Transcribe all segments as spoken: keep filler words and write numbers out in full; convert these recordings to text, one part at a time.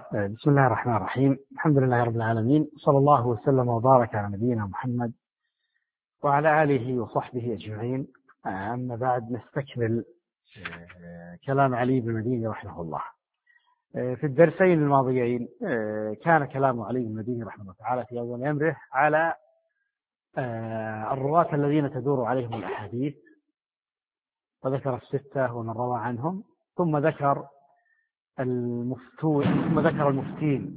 بسم الله الرحمن الرحيم. الحمد لله رب العالمين، صلى الله وسلم وبارك على نبينا محمد وعلى آله وصحبه أجمعين. أما بعد، نستكمل كلام علي بن المديني رحمه الله. في الدرسين الماضيين كان كلام علي بن المديني رحمه الله تعالى في أول أمره على الرواة الذين تدور عليهم الأحاديث، وذكر الستة ومن روى عنهم، ثم ذكر المفتون ثم ذكر المفتين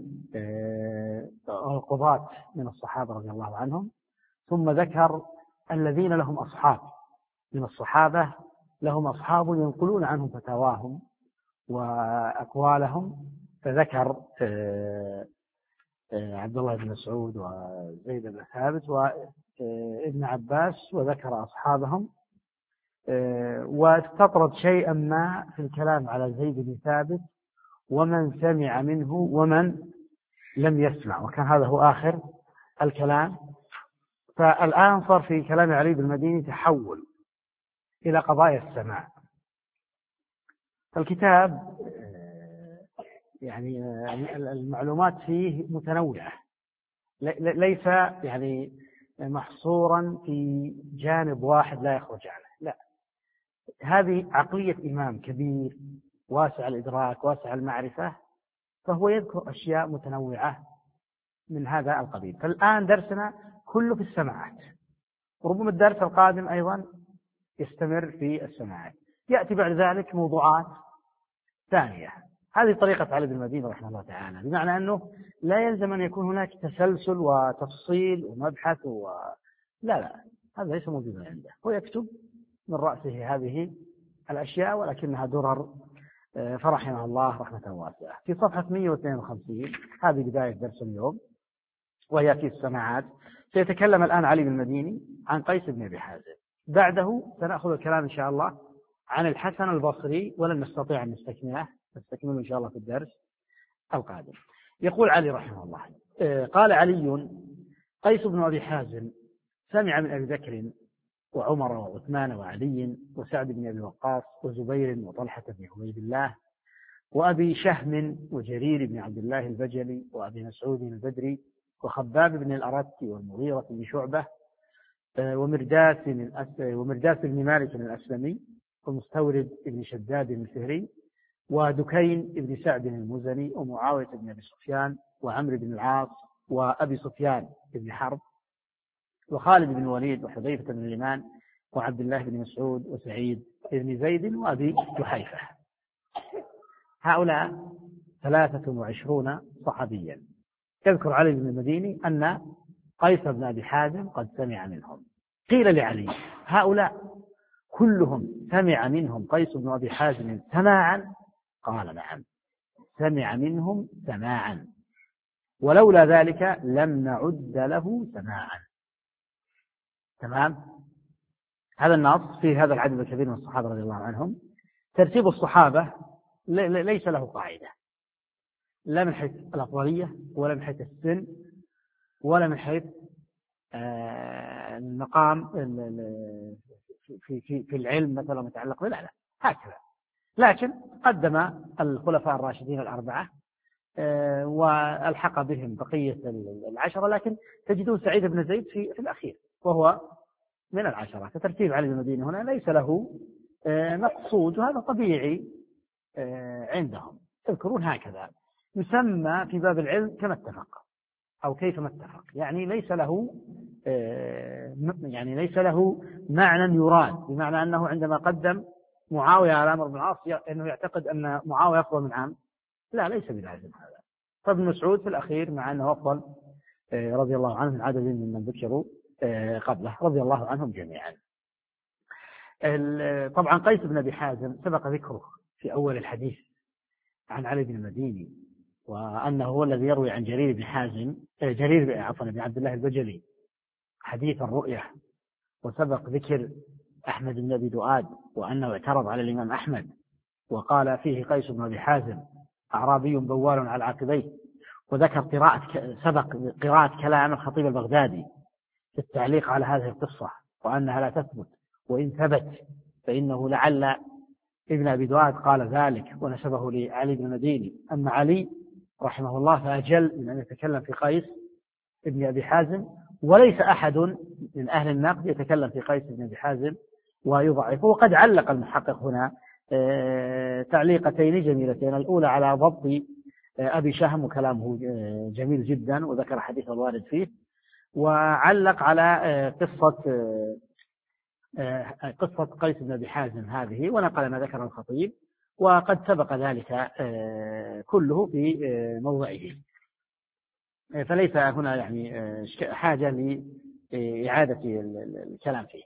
القضاة من الصحابة رضي الله عنهم، ثم ذكر الذين لهم أصحاب من الصحابة، لهم أصحاب ينقلون عنهم فتاواهم وأقوالهم، فذكر عبد الله بن مسعود وزيد بن ثابت وابن عباس، وذكر أصحابهم، واستطرد شيئا ما في الكلام على زيد بن ثابت ومن سمع منه ومن لم يسمع، وكان هذا هو آخر الكلام. فالآن صار في كلام علي بن المديني تحول إلى قضايا السماع. فالكتاب يعني المعلومات فيه متنوعة، ليس يعني محصورا في جانب واحد لا يخرج عنه، لا، هذه عقلية إمام كبير واسع الإدراك واسع المعرفة، فهو يذكر أشياء متنوعة من هذا القبيل. فالآن درسنا كله في السماعات، وربما الدرس القادم أيضا يستمر في السماعات، يأتي بعد ذلك موضوعات ثانية. هذه طريقة علي بن المديني رحمه الله تعالى، بمعنى أنه لا يلزم أن يكون هناك تسلسل وتفصيل ومبحث و... لا لا هذا ليس موجودا عنده، هو يكتب من رأسه هذه الأشياء، ولكنها درر، فرحمه الله رحمة واسعة. في صفحة مئة واثنين وخمسين، هذه بداية درس اليوم وهي في السماعات، سيتكلم الآن علي بن المديني عن قيس بن أبي حازم. بعده سنأخذ الكلام إن شاء الله عن الحسن البصري، ولن نستطيع أن نستكمله، نستكمله إن شاء الله في الدرس القادم. يقول علي رحمه الله: قال علي: قيس بن أبي حازم سمع من أبي بكر وعمر وعثمان وعلي وسعد بن أبي وقاص وزبير وطلحة بن عبيد الله وأبي شهم وجرير بن عبد الله البجلي وأبي مسعود البدري وخباب بن الأرت والمغيرة بن شعبة ومرداس ومرداس بن مالك الأسلمي ومستورد بن شداد الفهري ودكين بن سعد المزني ومعاوية بن أبي سفيان وعمرو بن العاص وأبي سفيان بن حرب وخالد بن الوليد وحذيفة بن اليمان وعبد الله بن مسعود وسعيد بن زيد وأبي جحيفة. هؤلاء ثلاثة وعشرون صحابيا. يذكر علي بن المديني أن قيس بن أبي حازم قد سمع منهم. قيل لعلي: هؤلاء كلهم سمع منهم قيس بن أبي حازم سماعا؟ قال: نعم، سمع منهم سماعا، ولولا ذلك لم نعد له سماعا. تمام؟ هذا النص فيه هذا العدد الكبير من الصحابة رضي الله عنهم. ترتيب الصحابة ليس له قاعدة، لا من حيث الأفضلية ولا من حيث السن ولا من حيث المقام في في في العلم مثلا متعلق بالعلم، هكذا. لكن قدم الخلفاء الراشدين الأربعة والحق بهم بقية العشرة، لكن تجدون سعيد بن زيد في الأخير وهو من العشرة. فترتيب علي بن المديني هنا ليس له مقصود، وهذا طبيعي عندهم، تذكرون هكذا. يسمى في باب العلم كما اتفق أو كيفما اتفق، يعني ليس له يعني ليس له معنى يراد، بمعنى أنه عندما قدم معاوية على عمرو بن العاص أنه يعتقد أن معاوية أفضل من عمرو، لا، ليس بلازم هذا. فابن مسعود في الأخير مع أنه أفضل رضي الله عنه من عدد ممن ذكروا قبله رضي الله عنهم جميعا. طبعا قيس بن أبي حازم سبق ذكره في أول الحديث عن علي بن المديني، وأنه هو الذي يروي عن جرير بن حازم جرير عفوا بن عبد الله البجلي حديث الرؤية، وسبق ذكر أحمد بن أبي دؤاد وأنه اعترض على الإمام أحمد وقال فيه قيس بن أبي حازم أعرابي بوال على عقبيه، وذكر قراءة سبق قراءة كلام الخطيب البغدادي في التعليق على هذه القصة وأنها لا تثبت، وإن ثبت فإنه لعل ابن أبي دؤاد قال ذلك ونسبه لعلي بن المديني. أما علي رحمه الله فأجل من أن يتكلم في قيس ابن أبي حازم، وليس أحد من أهل النقد يتكلم في قيس ابن أبي حازم ويضعفه. وقد علق المحقق هنا تعليقتين جميلتين، الأولى على ضبط أبي شهم وكلامه جميل جدا وذكر حديث الوارد فيه، وعلق على قصة قصة قيس بن أبي حازم هذه ونقل ما ذكر الخطيب، وقد سبق ذلك كله في موضعه، فليس هنا يعني حاجة لإعادة الكلام فيه.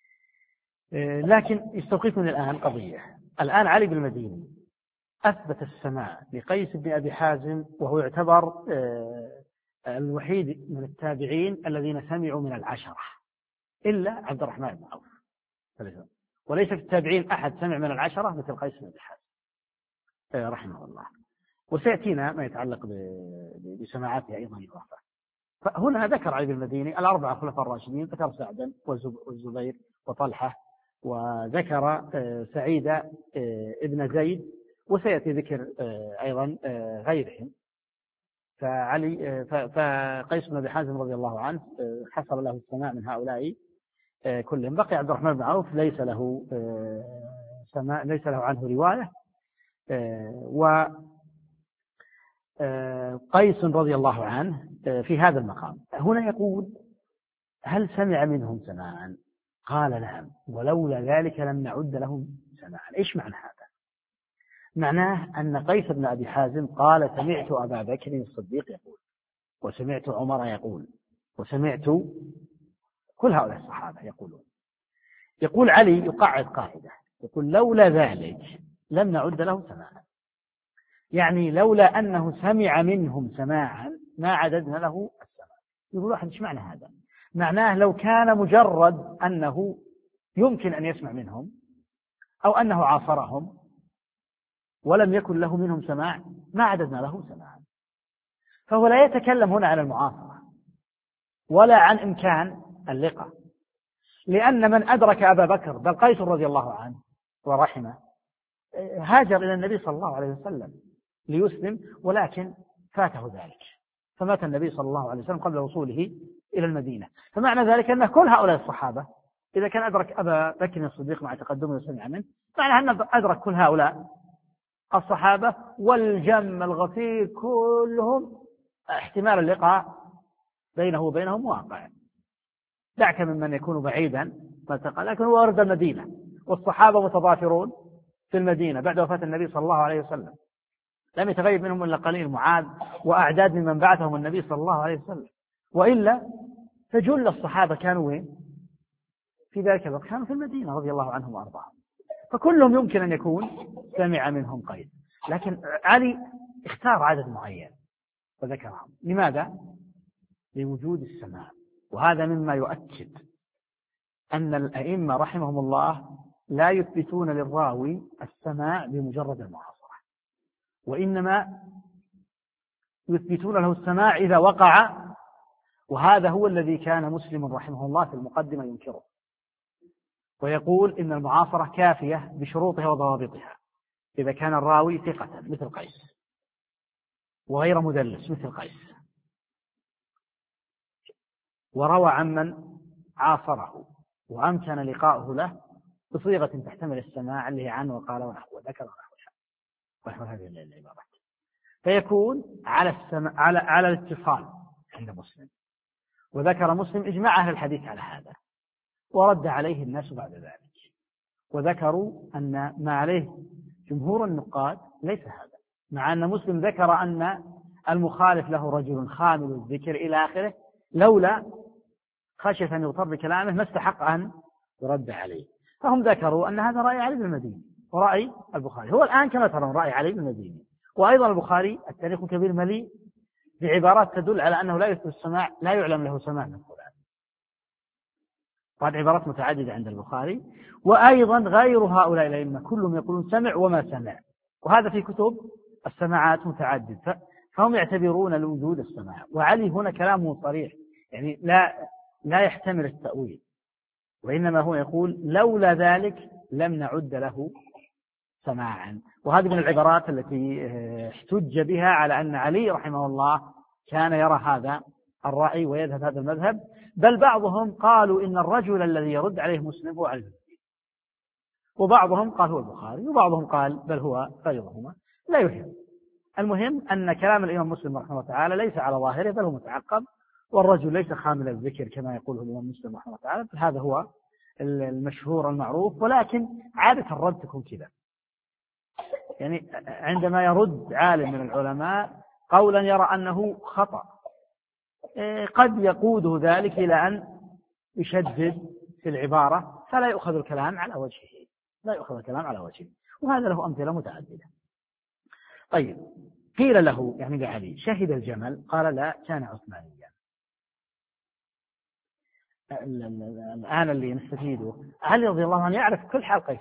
لكن يستوقفني الآن قضية. الآن علي بن المديني أثبت السماع لقيس بن أبي حازم، وهو يعتبر الوحيد من التابعين الذين سمعوا من العشرة إلا عبد الرحمن بن عوف، وليس في التابعين أحد سمع من العشرة مثل قيس بن أبي حازم رحمه الله. وسيأتينا ما يتعلق بسماعاته أيضا إضافة. فهنا ذكر علي بن المديني الأربعة خلفاء الراشدين، ذكر سعدا والزبير وطلحة، وذكر سعيد ابن زيد، وسيأتي ذكر أيضا غيرهم. فعلي فقيس بن أبي حازم رضي الله عنه حصل له السماع من هؤلاء كلهم. بقي عبد الرحمن بن عوف ليس له سماع، ليس له عنه رواية. وقيس رضي الله عنه في هذا المقام هنا يقول: هل سمع منهم سماعا؟ قال: نعم، ولولا ذلك لم نعد لهم سماعا. إيش معنى هذا؟ معناه أن قيس بن أبي حازم قال: سمعت أبا بكر الصديق يقول، وسمعت عمر يقول، وسمعت كل هؤلاء الصحابة يقولون. يقول علي يقعد قاعدة، يقول: لولا ذلك لم نعد له سماعا، يعني لولا أنه سمع منهم سماعا ما عددنا له السماع. يقول واحد: ايش معنى هذا؟ معناه لو كان مجرد أنه يمكن أن يسمع منهم أو أنه عاصرهم ولم يكن له منهم سماع ما عددنا له سماعا. فهو لا يتكلم هنا عن المعاصرة ولا عن إمكان اللقاء، لأن من أدرك أبا بكر بل قيس رضي الله عنه ورحمه هاجر إلى النبي صلى الله عليه وسلم ليسلم، ولكن فاته ذلك، فمات النبي صلى الله عليه وسلم قبل وصوله إلى المدينة. فمعنى ذلك أن كل هؤلاء الصحابة إذا كان أدرك أبا بكر الصديق مع تقدمه وسمع منه، معنى أن أدرك كل هؤلاء الصحابة والجم الغفير كلهم احتمال اللقاء بينه وبينهم واقع. دعك ممن يكون بعيدا لكن هو ورد المدينة والصحابة متضافرون في المدينة بعد وفاة النبي صلى الله عليه وسلم، لم يتغيب منهم إلا قليل، معاذ وأعداد ممن بعثهم النبي صلى الله عليه وسلم، وإلا فجل الصحابة كانوا وين؟ في ذلك الوقت كانوا في المدينة رضي الله عنهم وأرضاهم، فكلهم يمكن أن يكون سمع منهم قيس. لكن علي اختار عدد معين وذكرهم. لماذا؟ لوجود السماع. وهذا مما يؤكد أن الأئمة رحمهم الله لا يثبتون للراوي السماع بمجرد المعاصرة، وإنما يثبتون له السماع إذا وقع. وهذا هو الذي كان مسلم رحمه الله في المقدمة ينكره، ويقول إن المعاصرة كافية بشروطها وضوابطها إذا كان الراوي ثقة مثل قيس وغير مدلس مثل قيس، وروى عمن عاصره وأمكن لقاؤه له بصيغة تحتمل السماع اللي هي عنه وقال ونحو ذكر ونحو هذه العبارات، فيكون على السماع على على الاتصال عند مسلم. وذكر مسلم إجماع أهل الحديث على هذا، ورد عليه الناس بعد ذلك، وذكروا أن ما عليه جمهور النقاد ليس هذا، مع أن مسلم ذكر أن المخالف له رجل خامل الذكر إلى آخره، لولا خشية أن يغتر بكلامه ما استحق أن يرد عليه. فهم ذكروا أن هذا رأي علي بن المديني ورأي البخاري، هو الآن كما ترون رأي علي بن المديني. وأيضا البخاري التاريخ الكبير مليء بعبارات تدل على أنه لا يثبت السماع، لا يعلم له سماع من فلان. قال عبارات متعددة عند البخاري. وأيضا غير هؤلاء الأئمة كلهم يقولون سمع وما سمع، وهذا في كتب السماعات متعدد، فهم يعتبرون الوجود السماع. وعلي هنا كلامه صريح، يعني لا لا يحتمل التأويل، وإنما هو يقول لولا ذلك لم نعد له سماعا. وهذه من العبارات التي احتج بها على أن علي رحمه الله كان يرى هذا الرأي ويذهب هذا المذهب. بل بعضهم قالوا إن الرجل الذي يرد عليه مسلم هو علي، وبعضهم قال هو البخاري، وبعضهم قال بل هو غيرهما، لا يهم. المهم أن كلام الإمام مسلم رحمه الله تعالى ليس على ظاهره بل هو متعقب، والرجل ليس خامل الذكر كما يقوله الإمام مسلم رحمه الله تعالى. هذا هو المشهور المعروف. ولكن عادة الرد تكون كذا، يعني عندما يرد عالم من العلماء قولا يرى أنه خطأ قد يقوده ذلك إلى أن يشدد في العبارة فلا يؤخذ الكلام على وجهه، لا يؤخذ الكلام على وجهه. وهذا له أمثلة متعددة. طيب، قيل له يعني لعلي شهد الجمل؟ قال لا، كان عثمانيا. الآن اللي نستفيده علي رضي الله عنه يعرف كل حال قيس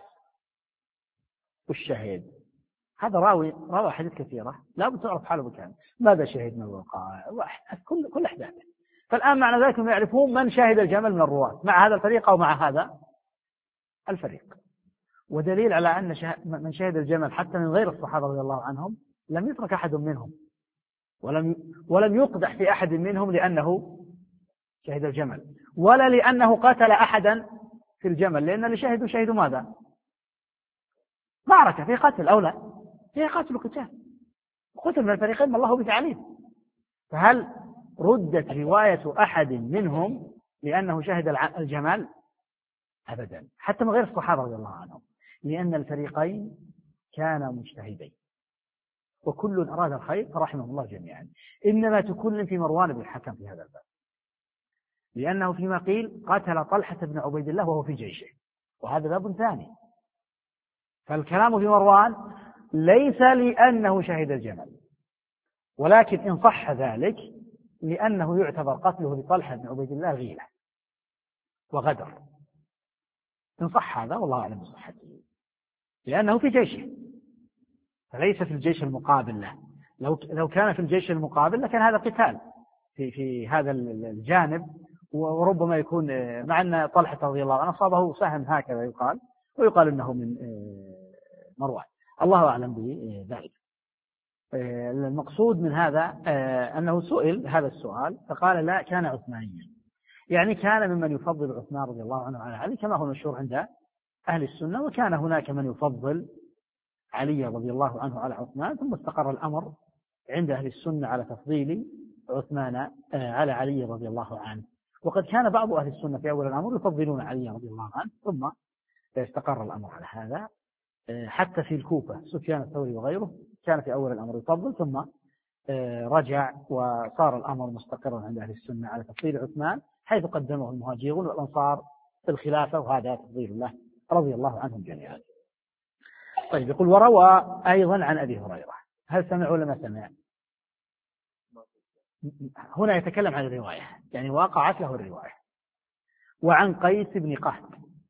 والشهيد، هذا راوي راوي حديث كثيرة، لا بد تعرف حاله بكامل، ماذا شهد من الوقائع كل كل أحداثه. فالآن معنى ذلك هم يعرفون من شهد الجمل من الرواة مع هذا الفريق أو مع هذا الفريق. ودليل على أن من شهد الجمل حتى من غير الصحابة رضي الله عنهم لم يترك أحد منهم، ولم ولم يقدح في أحد منهم لأنه شهد الجمل، ولا لأنه قتل أحدا في الجمل، لأن اللي شهدوا شهدوا ماذا؟ معركة في قتل أو لا؟ في قتل وقتال، قتل من الفريقين ما الله بتعليم. فهل ردت رواية أحد منهم لأنه شهد الجمل؟ أبدا، حتى من غير الصحابة رضي الله عنهم، لأن الفريقين كانا مجتهدين وكل أراد الخير فرحمه الله جميعا. إنما تكلم في مروان بن الحكم في هذا الباب، لأنه فيما قيل قتل طلحة بن عبيد الله وهو في جيشه، وهذا باب ثاني. فالكلام في مروان ليس لأنه شهد الجمل، ولكن إن صح ذلك لأنه يعتبر قتله لطلحة بن عبيد الله غيلة وغدر، إن صح هذا والله أعلم بصحته، لأنه في جيشه فليس في الجيش المقابل له. لو لو كان في الجيش المقابل لكان هذا قتال في في هذا الجانب، وربما يكون مع أن طلحة رضي الله عنه أصابه سهم هكذا يقال، ويقال أنه من مروان، الله أعلم بذلك. المقصود من هذا أنه سئل هذا السؤال فقال لا، كان عثمانيا، يعني كان ممن يفضل عثمان رضي الله عنه على علي كما هو مشهور عند أهل السنة، وكان هناك من يفضل علي رضي الله عنه على عثمان، ثم استقر الأمر عند أهل السنة على تفضيل عثمان على علي رضي الله عنه. وقد كان بعض أهل السنة في أول الأمر يفضلون علي رضي الله عنه، ثم استقر الأمر على هذا. حتى في الكوفة سفيان الثوري وغيره كان في أول الأمر يفضل، ثم رجع وصار الأمر مستقرا عند أهل السنة على تفضيل عثمان، حيث قدمه المهاجرون والأنصار في الخلافة، وهذا تفضيل الله رضي الله عنهم جميعا. طيب، يقول وروى أيضا عن أبي هريرة، هل سمع ولا ما سمع؟ هنا يتكلم عن الرواية، يعني وقعت له الرواية. وعن قيس بن قهط،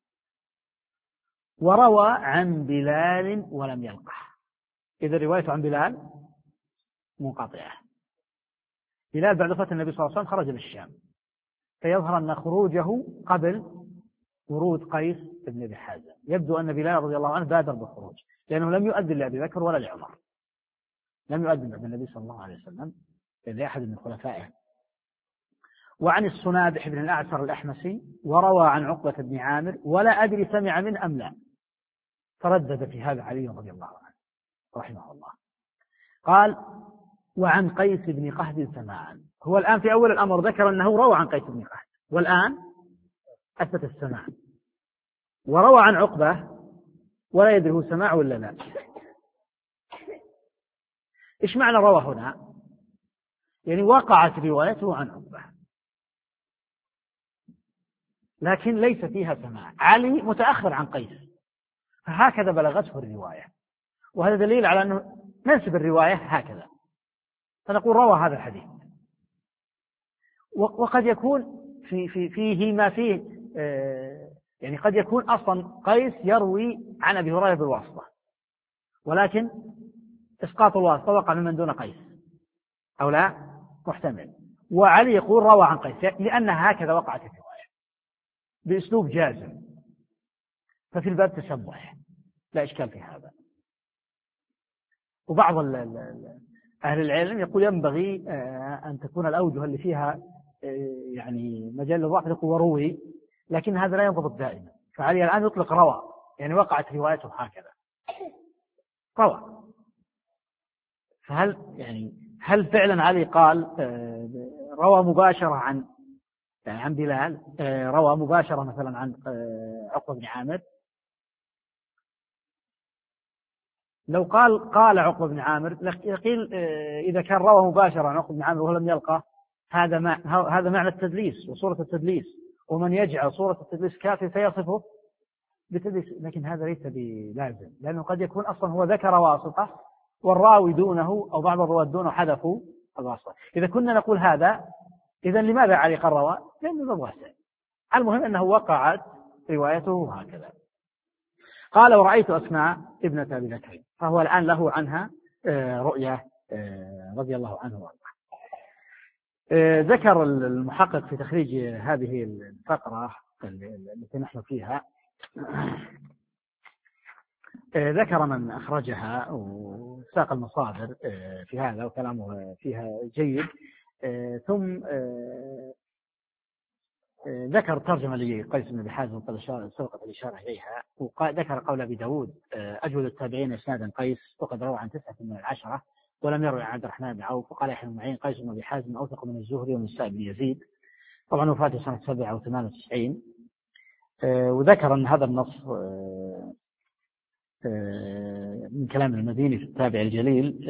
وروى عن بلال ولم يلقه. إذا روايته عن بلال منقطعة. بلال بعد وفاة النبي صلى الله عليه وسلم خرج للشام، فيظهر أن خروجه قبل ورود قيس بن أبي حازم. يبدو أن بلال رضي الله عنه بادر بالخروج، لأنه لم يؤذن لأبي بكر ولا لعمر، لم يؤذن بعد النبي صلى الله عليه وسلم لأحد من خلفائه. وعن الصنابح بن الأعسر الأحمسي، وروى عن عقبة بن عامر ولا أدري سمع منه أم لا، تردد في هذا علي رضي الله عنه رحمه الله. قال وعن قيس بن قهد سماعا. هو الآن في أول الأمر ذكر أنه روى عن قيس بن قهد، والآن أثبت السماع. وروى عن عقبة ولا يدري هو سماع ولا لا. إيش معنى روى هنا؟ يعني وقعت روايته عن عقبة لكن ليس فيها سماع. علي متأخر عن قيس، فهكذا بلغته الرواية، وهذا دليل على أنه ننسب الرواية هكذا، فنقول روى هذا الحديث. وقد يكون في في فيه ما فيه آه يعني قد يكون أصلا قيس يروي عن أبي هريرة بالواسطة، ولكن إسقاط الواسطة وقع ممن دون قيس أو لا، محتمل. وعلي يقول روى عن قيس لأن هكذا وقعت الرواية بأسلوب جازم، ففي الباب تسبح لا إشكال في هذا. وبعض أهل العلم يقول ينبغي أن تكون الأوجه اللي فيها يعني مجال للضعف يقول وروي، لكن هذا لا ينضبط دائما. فعلي الآن يطلق روى، يعني وقعت روايته هكذا روى. فهل يعني هل فعلا علي قال روى مباشرة عن عن بلال، روى مباشرة مثلا عن عقبة بن عامر؟ لو قال قال عقبة بن عامر يقيل إذا كان روى مباشرة عن عقبة بن عامر وهو لم يلقى، هذا ما هذا معنى التدليس وصورة التدليس، ومن يجعل صورة التدليس كافية فيصفه بتدليس، لكن هذا ليس بلازم، لأنه قد يكون أصلا هو ذكر واسطة والراوي دونه أو بعض الرواة دونه حذفوا الواسطة. إذا كنا نقول هذا إذا لماذا علي قال روى؟ لأنه ذو واسع. المهم أنه وقعت روايته هكذا. قال ورأيت أسماء ابنة أبي بكر، فهو الآن له عنها رؤية رضي الله عنه وارضاه. ذكر المحقق في تخريج هذه الفقرة التي نحن فيها، ذكر من أخرجها وساق المصادر في هذا وكلامه فيها جيد، ثم ذكر ترجمة لقيس بن أبي حازم قد سبقت الإشارة إليها، وذكر قول أبي داود أجود التابعين إسنادا قيس وقد روى عن تسعة من العشرة ولم يروي عن عبد الرحمن بن عوف، وقال يحيى بن معين قيس بن أبي حازم أوثق من الزهري ومن السائب بن يزيد، طبعا وفاته سنة سبعة أو ثمانية وتسعين. وذكر أن هذا النص من كلام المديني في التابع الجليل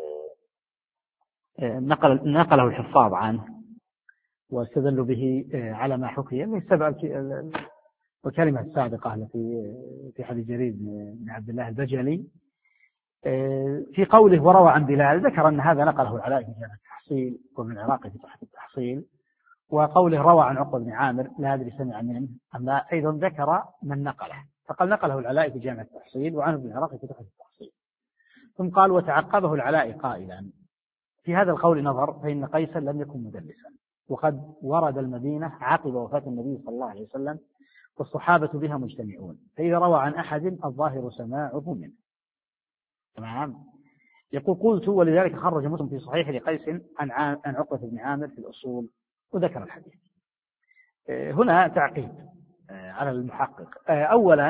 نقل نقله الحفاظ عنه واستدلوا به على ما حكي من السبع والكلمة السابقة التي في حديث جرير بن عبد الله البجلي. في قوله وروى عن بلال ذكر أن هذا نقله العلاء في جامع التحصيل ومن العراقي في تحت التحصيل، وقوله روى عن عقبة بن عامر لا أدري سمع منه أم لا أيضا ذكر من نقله، فقال نقله العلاء في جامع التحصيل وعنه ابن العراقي في تحت التحصيل. ثم قال وتعقبه العلاء قائلا في هذا القول نظر، فإن قيسا لم يكن مدلسا، وقد ورد المدينة عقب وفاة النبي صلى الله عليه وسلم والصحابة بها مجتمعون، فإذا روى عن أحد الظاهر سماعه منه. تمام. يقول قلت ولذلك خرج مسلم في صحيح لقيس عن عن عقبة بن عامر في الأصول وذكر الحديث. هنا تعقيب على المحقق. أولا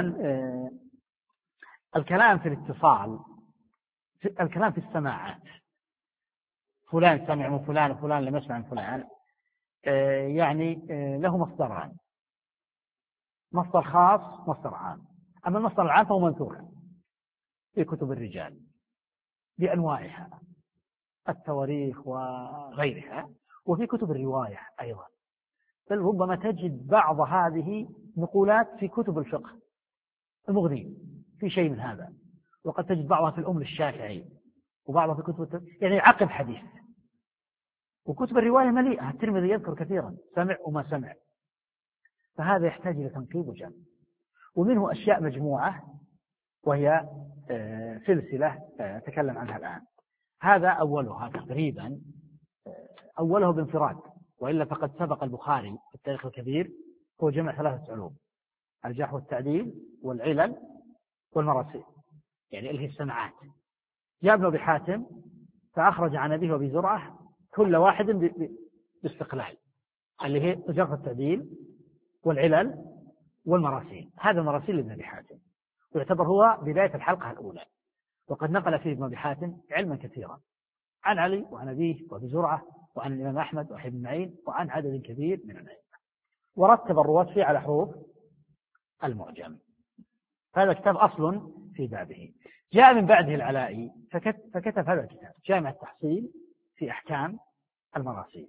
الكلام في الاتصال، الكلام في السماعات، فلان سمع من فلان وفلان لم يسمع من فلان، يعني له مصدران، مصدر خاص مصدر عام. أما المصدر العام فهو منثور في كتب الرجال بأنواعها التواريخ وغيرها، وفي كتب الرواية أيضا، بل ربما تجد بعض هذه نقولات في كتب الفقه المغني في شيء من هذا، وقد تجد بعضها في الأم الشافعي وبعضها في كتب يعني عقب حديث. وكتب الرواية مليئة، الترمذي يذكر كثيرا سمع وما سمع، فهذا يحتاج إلى تنقيب وجمع. ومنه أشياء مجموعة وهي سلسلة أتكلم عنها الآن. هذا أولها تقريبا أوله بانفراد، وإلا فقد سبق البخاري في التاريخ الكبير هو جمع ثلاثة علوم: الجرح والتعديل والعلل والمراسيل، يعني اللي هي السماعات. جاء ابن أبي حاتم فأخرج عن أبيه وأبي زرعة كل واحد باستقلال، اللي هي الجرح والتعديل والعلل والمراسيل. هذا المراسيل لابن أبي حاتم، ويعتبر هو بداية الحلقة الأولى، وقد نقل فيه ابن أبي حاتم علما كثيرا عن علي وعن أبيه وأبي زرعة وعن الإمام أحمد وحي بن معين وعن عدد كبير من العلماء، ورتب الرواة فيه على حروف المعجم. هذا كتاب أصل في بابه. جاء من بعده العلائي فكتب هذا الكتاب جامع التحصيل في أحكام المراسيل،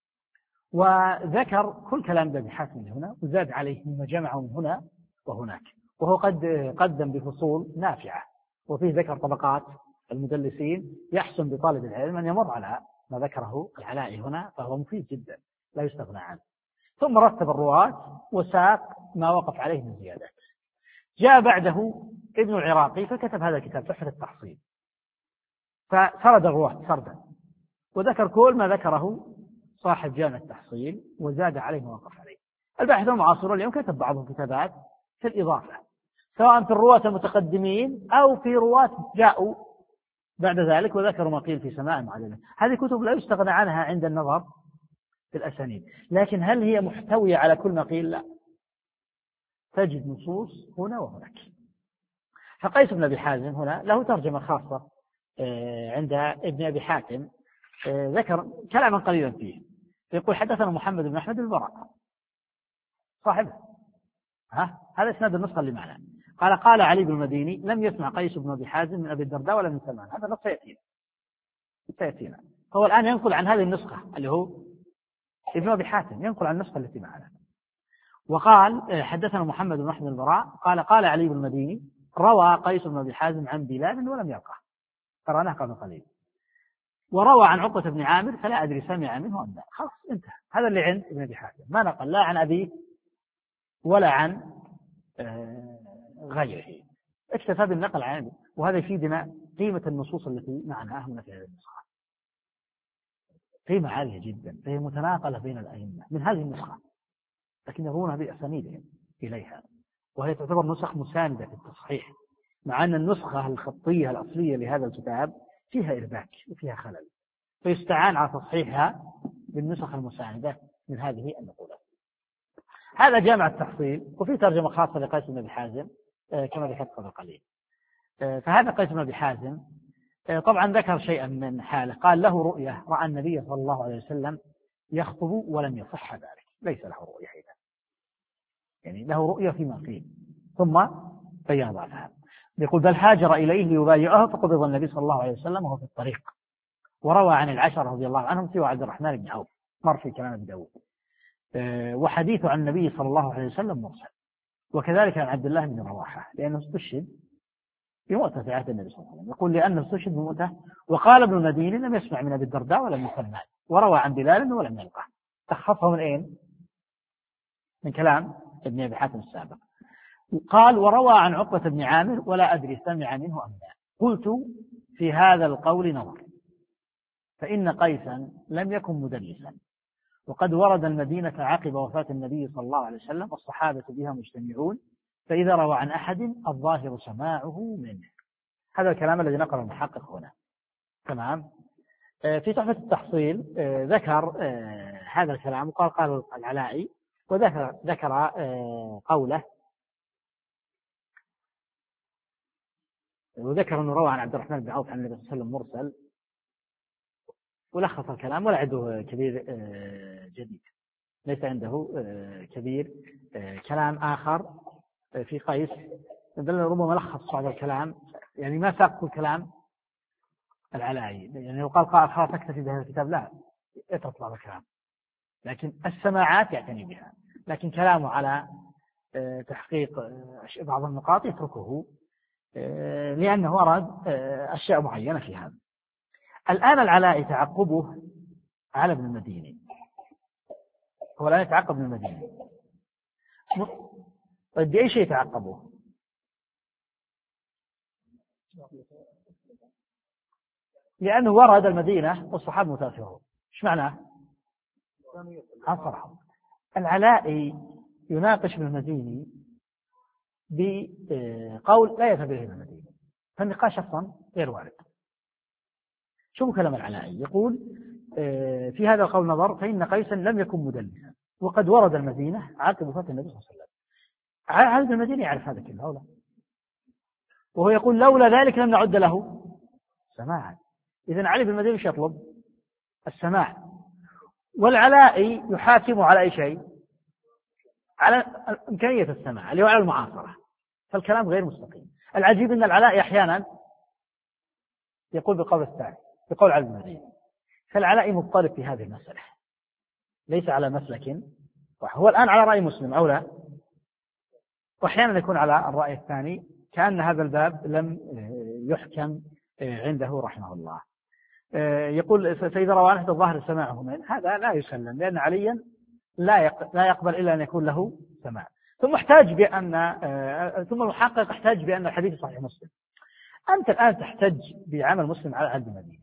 وذكر كل كلام ابن حاتم من هنا وزاد عليه مما جمعه من هنا وهناك، وهو قد قدم بفصول نافعة، وفيه ذكر طبقات المدلسين. يحسن بطالب العلم أن يمر على ما ذكره العلائي هنا، فهو مفيد جدا لا يستغنى عنه. ثم رتب الرواة وساق ما وقف عليه من زيادات. جاء بعده ابن العراقي فكتب هذا الكتاب تحفة التحصيل، فسرد الرواة سردا وذكر كل ما ذكره صاحب جامع التحصيل وزاد عليه ما وقف عليه. الباحثون المعاصرون اليوم كتب بعضهم كتابات في الإضافة، سواء في الرواة المتقدمين أو في رواة جاءوا بعد ذلك وذكروا ما قيل في سماع معلمة. هذه كتب لا يستغنى عنها عند النظر في الأسانيد، لكن هل هي محتوية على كل ما قيل؟ لا، تجد نصوص هنا وهناك. فقيس بن أبي حازم هنا له ترجمة خاصة عند ابن أبي حاتم، ذكر كلاما قليلا فيه، يقول حدثنا محمد بن أحمد البراء صاحبه، ها هذا اسناد النسخة اللي معنا. قال قال علي بن المديني لم يسمع قيس بن أبي حازم من أبي الدرداء ولا من سلمان. هذا نص سيأتينا سيأتينا هو الآن ينقل عن هذه النسخة اللي هو ابن أبي حاتم، ينقل عن النسخة التي معنا. وقال حدثنا محمد بن أحمد البراء قال قال علي بن المديني روى قيس بن أبي حازم عن بلال ولم يلقه، قرأناه قبل قليل. وروى عن عقبة بن عامر فلا أدري سمع منه أم لا. خلاص انتهى، هذا اللي عند ابن أبي حاتم، ما نقل لا عن أبيه ولا عن غيره، اكتفى بالنقل عن أبيه. وهذا يفيدنا قيمة النصوص التي معنا هنا في هذه النسخة، قيمة عالية جدا، فهي متناقلة بين الأئمة من هذه النسخة، لكن يروونها بأسانيدهم إليها، وهي تعتبر نسخ مساندة في التصحيح، مع أن النسخة الخطية الأصلية لهذا الكتاب فيها إرباك وفيها خلل، فيستعان على تصحيحها بالنسخ المساندة من هذه النقولات. هذا جامع التحصيل. وفي ترجمة خاصة لقيس بن أبي حازم كما ذكرت قبل قليل. فهذا قيس بن أبي حازم طبعا ذكر شيئا من حاله، قال له رؤية رأى النبي صلى الله عليه وسلم يخطب ولم يصح ذلك، ليس له رؤية إذا، يعني له رؤية فيما قيل ثم بين ضعفها. يقول بل هاجر إليه ليبايعه فقبض النبي صلى الله عليه وسلم وهو في الطريق. وروى عن العشرة رضي الله عنهم سوى عبد الرحمن بن عوف، مر في كلام ابن داود. وحديث عن النبي صلى الله عليه وسلم مرسل. وكذلك عن عبد الله بن رواحة لأنه استشهد بموته في عهد النبي صلى الله عليه وسلم، يقول لأنه استشهد بموته. وقال ابن المديني لم يسمع من أبي الدرداء ولم من سلمان. وروى عن بلال ولم يلقه. تخصصه من أين؟ من كلام ابن أبي حاتم السابق. قال وروى عن عقبة بن عامر ولا أدري سمع منه أم لا. قلت في هذا القول نظر، فإن قيسا لم يكن مدلسا، وقد ورد المدينة عقب وفاة النبي صلى الله عليه وسلم والصحابة بها مجتمعون، فإذا روى عن أحد الظاهر سماعه منه. هذا الكلام الذي نقله المحقق هنا. تمام. في تحفة التحصيل ذكر هذا الكلام وقال قال العلائي، وذكر ذكر قوله، وذكر أنه روى عن عبد الرحمن بن عوف عن النبي صلى الله عليه وسلم مرسل، ولخص الكلام ولا عنده كبير جديد، ليس عنده كبير كلام آخر في قيس، بل ربما لخص بعض الكلام، يعني ما ساق كل كلام العلائي. يعني لو قال قائل خلاص اكتفي بهذا الكتاب، لا، اترك بعض الكلام، لكن السماعات يعتني بها، لكن كلامه على تحقيق بعض النقاط يتركه لأنه أراد أشياء معينة في هذا. الآن العلائي تعقبه على ابن المديني، هو الآن يتعقب ابن المديني. طيب بأي شيء يتعقبه؟ لأنه ورد المدينة والصحابة متأثرون. إيش معناه؟ صراحة العلائي يناقش ابن المديني بقول لا يذهب إليه ابن المديني، فالنقاش أصلا غير وارد. شوفوا كلام العلائي، يقول في هذا القول نظر، فإن قيسا لم يكن مدلسا، وقد ورد المدينة عقب وفاة النبي صلى الله عليه وسلم. هل المدينة يعرف هذا كله؟ لا. وهو يقول لولا ذلك لم نعد له سماعا. إذن علي بن المديني يطلب السماع، والعلائي يحاكم على أي شيء؟ على إمكانية السماع اللي هو على المعاصرة، فالكلام غير مستقيم. العجيب أن العلائي أحيانا يقول بالقول الثاني، بقول علي بن المديني، فالعلائي مضطرب في هذه المسألة، ليس على مسلك، وهو الآن على رأي مسلم أو لا، وأحيانا يكون على الرأي الثاني، كأن هذا الباب لم يحكم عنده رحمه الله. يقول فإذا روى أحد الظاهر سماعه من هذا لا يسلم، لأن عليا لا يقبل إلا أن يكون له سماع. ثم احتاج بأن ثم المحقق احتاج بأن الحديث صحيح مسلم. أنت الآن تحتج بعمل مسلم على عبد المدينة،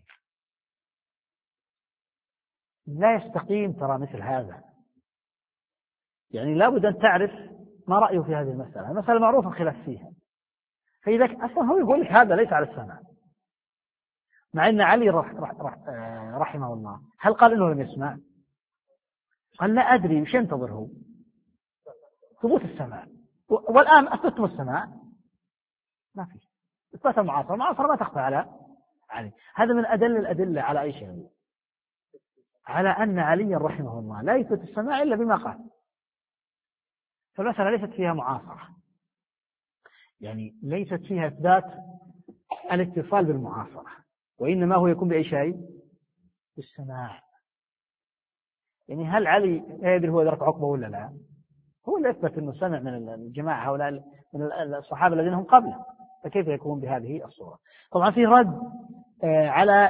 لا يستقيم ترى مثل هذا. يعني لابد أن تعرف ما رأيه في هذه المسألة، المسألة معروفة خلاف فيها، فإذا أصلا هو يقول لك هذا ليس على السماع، مع أن علي رح رح رح رحمه الله هل قال إنه لم يسمع؟ قال لا أدري وش ينتظر هو ثبوت السماع، والآن أثبتم السماع ما في إثبات المعاصرة، المعاصرة ما تخفى على علي. هذا من أدل الأدلة على أي شيء؟ على أن علي رحمه الله لا يثبت السماع إلا بما قال. فالمسألة ليست فيها معاصرة، يعني ليست فيها إثبات الاتصال بالمعاصرة، وإنما هو يكون بأي شيء؟ بالسماع. يعني هل علي يدري هو أدرك عقبة ولا لا؟ هو اللي أثبت أنه سمع من الجماعة هؤلاء من الصحابة الذين هم قبله، فكيف يكون بهذه الصورة؟ طبعا فيه رد على،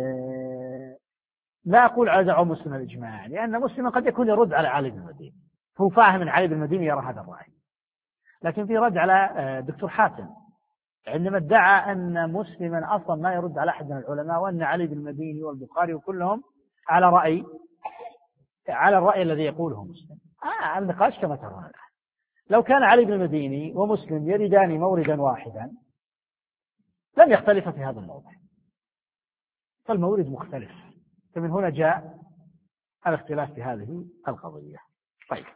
لا أقول على دعوة مسلم الإجماع، لأن مسلم قد يكون يرد على علي بن المديني، هو فاهم من علي بن المديني يرى هذا الرأي. لكن في رد على دكتور حاتم عندما ادعى أن مسلما أصلا ما يرد على أحد من العلماء، وأن علي بن المديني والبخاري وكلهم على رأي على الرأي الذي يقوله مسلم. آه النقاش كما ترون، لو كان علي بن المديني ومسلم يردان موردا واحدا لم يختلف في هذا الموضوع، فالمورد مختلف، فمن هنا جاء الاختلاف في هذه القضية. طيب،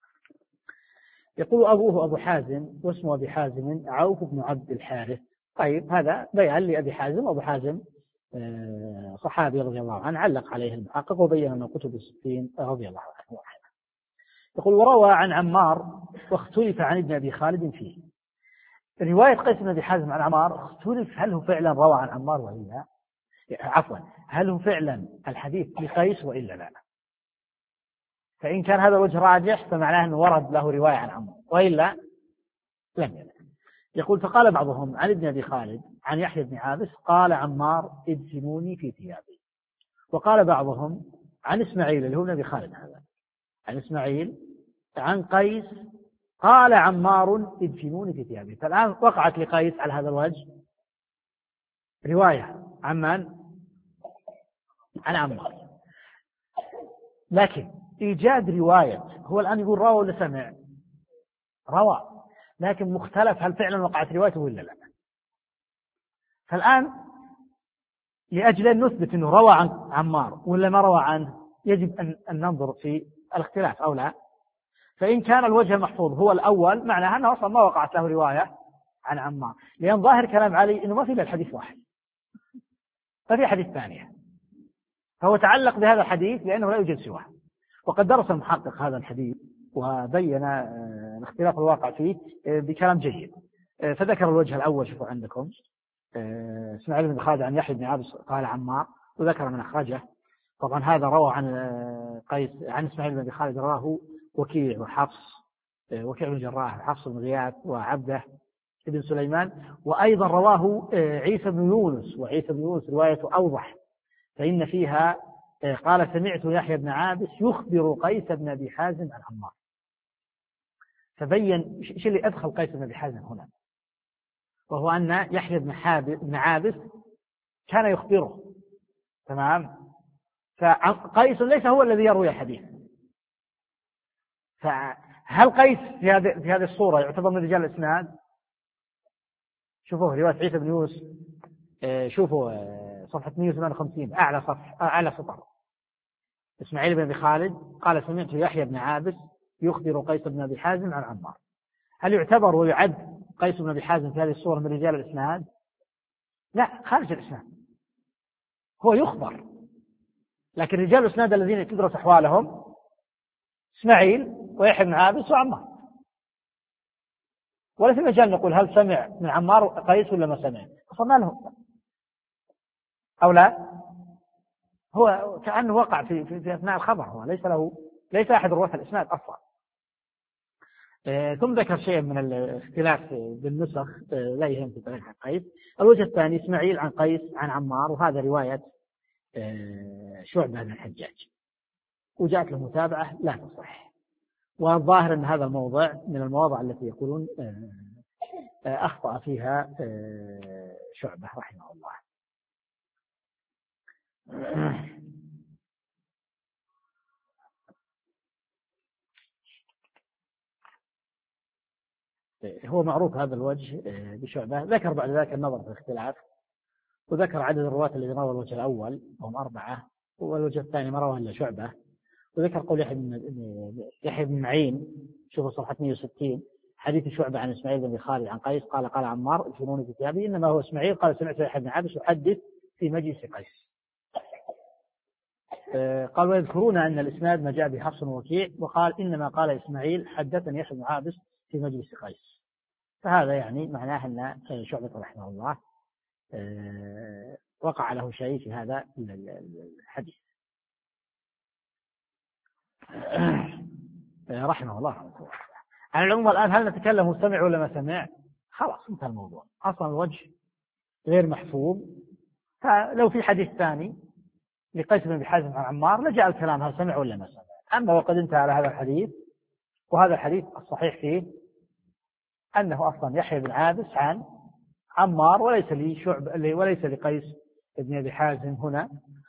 يقول أبوه أبو حازم واسمه أبي حازم عوف بن عبد الحارث. طيب، هذا بيان لأبي حازم. أبو حازم صحابي رضي الله عنه، علق عليه المحقق وبين أنه كتب الستين رضي الله عنه. يقول وروى عن عمار واختلف عن ابن أبي خالد فيه. رواية قيس بن أبي حازم عن عمار اختلف هل هو فعلا روى عن عمار وإلا، عفوا هل هو فعلا الحديث لقيس وإلا لا. فإن كان هذا الوجه راجح فمعناه أنه ورد له رواية عن عمار، وإلا لم يرد. يقول فقال بعضهم عن ابن أبي خالد عن يحيى بن عابس قال عمار ادفنوني في ثيابي. وقال بعضهم عن إسماعيل اللي هو ابن أبي خالد هذا، عن إسماعيل عن قيس قال عمار ادفنوني في ثيابي. فالآن وقعت لقيس على هذا الوجه رواية عن من؟ عن عمار. لكن إيجاد رواية، هو الآن يقول روى ولا سمع؟ روى، لكن مختلف هل فعلا وقعت روايته ولا لا. فالآن لأجل أن نثبت أنه روى عن عمار ولا ما روى عنه يجب أن ننظر في الاختلاف أو لا. فإن كان الوجه المحفوظ هو الأول معناها أنه أصلا ما وقعت له رواية عن عمار، لأن ظاهر كلام علي أنه ما في إلا الحديث واحد، ففي حديث ثانية، فهو تعلق بهذا الحديث لأنه لا يوجد سواه. وقد درس المحقق هذا الحديث وبين الاختلاف الواقع فيه بكلام جيد. فذكر الوجه الأول، شوفوا عندكم اسماعيل بن خالد عن يحيى بن عابس قال عمار، وذكر من أخرجه. طبعا هذا روى عن قيس عن اسماعيل بن خالد رواه وكيع وحفص، وكيع بن جراح وحفص بن غياث وعبده بن سليمان. وأيضا رواه عيسى بن يونس، وعيسى بن يونس روايته أوضح، فإن فيها قال سمعت يحيى بن عابس يخبر قيس بن أبي حازم عن عمار. فبين ايش اللي أدخل قيس بن أبي حازم هنا، وهو أن يحيى بن عابس كان يخبره، تمام. فقيس ليس هو الذي يروي الحديث. فهل قيس في هذه في هذه الصورة يعتبر من رجال الإسناد؟ شوفوا رواية عيسى بن يونس، شوفوا صفحة مئة وثمانية وخمسين أعلى صفحة أعلى سطر، إسماعيل بن أبي خالد قال سمعت يحيى بن عابس يخبر قيس بن أبي حازم عن عمار. هل يعتبر ويعد قيس بن أبي حازم في هذه الصورة من رجال الإسناد؟ لا، خارج الإسناد، هو يخبر. لكن رجال الإسناد الذين تدرس أحوالهم إسماعيل ويحيى بن عابس وعمار، ولا في مجال نقول هل سمع من عمار قيس ولا ما سمع، وصلنا له أو لا. هو كأنه وقع في, في, في أثناء الخبر، هو ليس له ليس أحد رواة الإسناد أصلا. ثم ذكر شيء من الاختلاف بالنسخ لا يهم في طريق قيس. الوجه الثاني إسماعيل عن قيس عن عمار، وهذا رواية شعبة بن الحجاج، وجاءت له متابعة لا تصح. والظاهر أن هذا الموضع من المواضع التي يقولون أخطأ فيها شعبة رحمه الله. هو معروف هذا الوجه بشعبة. ذكر بعد ذلك النظر في الاختلاف، وذكر عدد الرواة الذين رووا الوجه الأول وهم أربعة، والوجه الثاني ما رواه إلا شعبة. وذكر قول يحيى بن يحيى بن معين، شوفوا صفحة مئة وستين، حديث شعبة عن إسماعيل بن خالد عن قيس قال قال عمار الجنون في ثيابه إنما هو إسماعيل قال سمعت يحيى بن عابس يحدث في مجلس قيس. قال ويذكرون أن الإسناد ما جاء بحفص ووكيع، وقال إنما قال إسماعيل حدثني يحيى بن عابس في مجلس قيس. فهذا يعني معناه أن شعبة رحمه الله وقع له شيء في هذا الحديث رحمه الله رحمه الله. على العموم الآن هل نتكلم هو سمع ولا ما سمع؟ خلاص انتهى الموضوع، أصلا الوجه غير محفوظ. فلو في حديث ثاني لقيس بن حازم عن عمار لجاء الكلام هل سمع ولا ما سمع. أما وقد انتهى على هذا الحديث، وهذا الحديث الصحيح فيه أنه أصلا يحيى بن عابس عن عمار، وليس لي شعب وليس لقيس بن أبي حازم هنا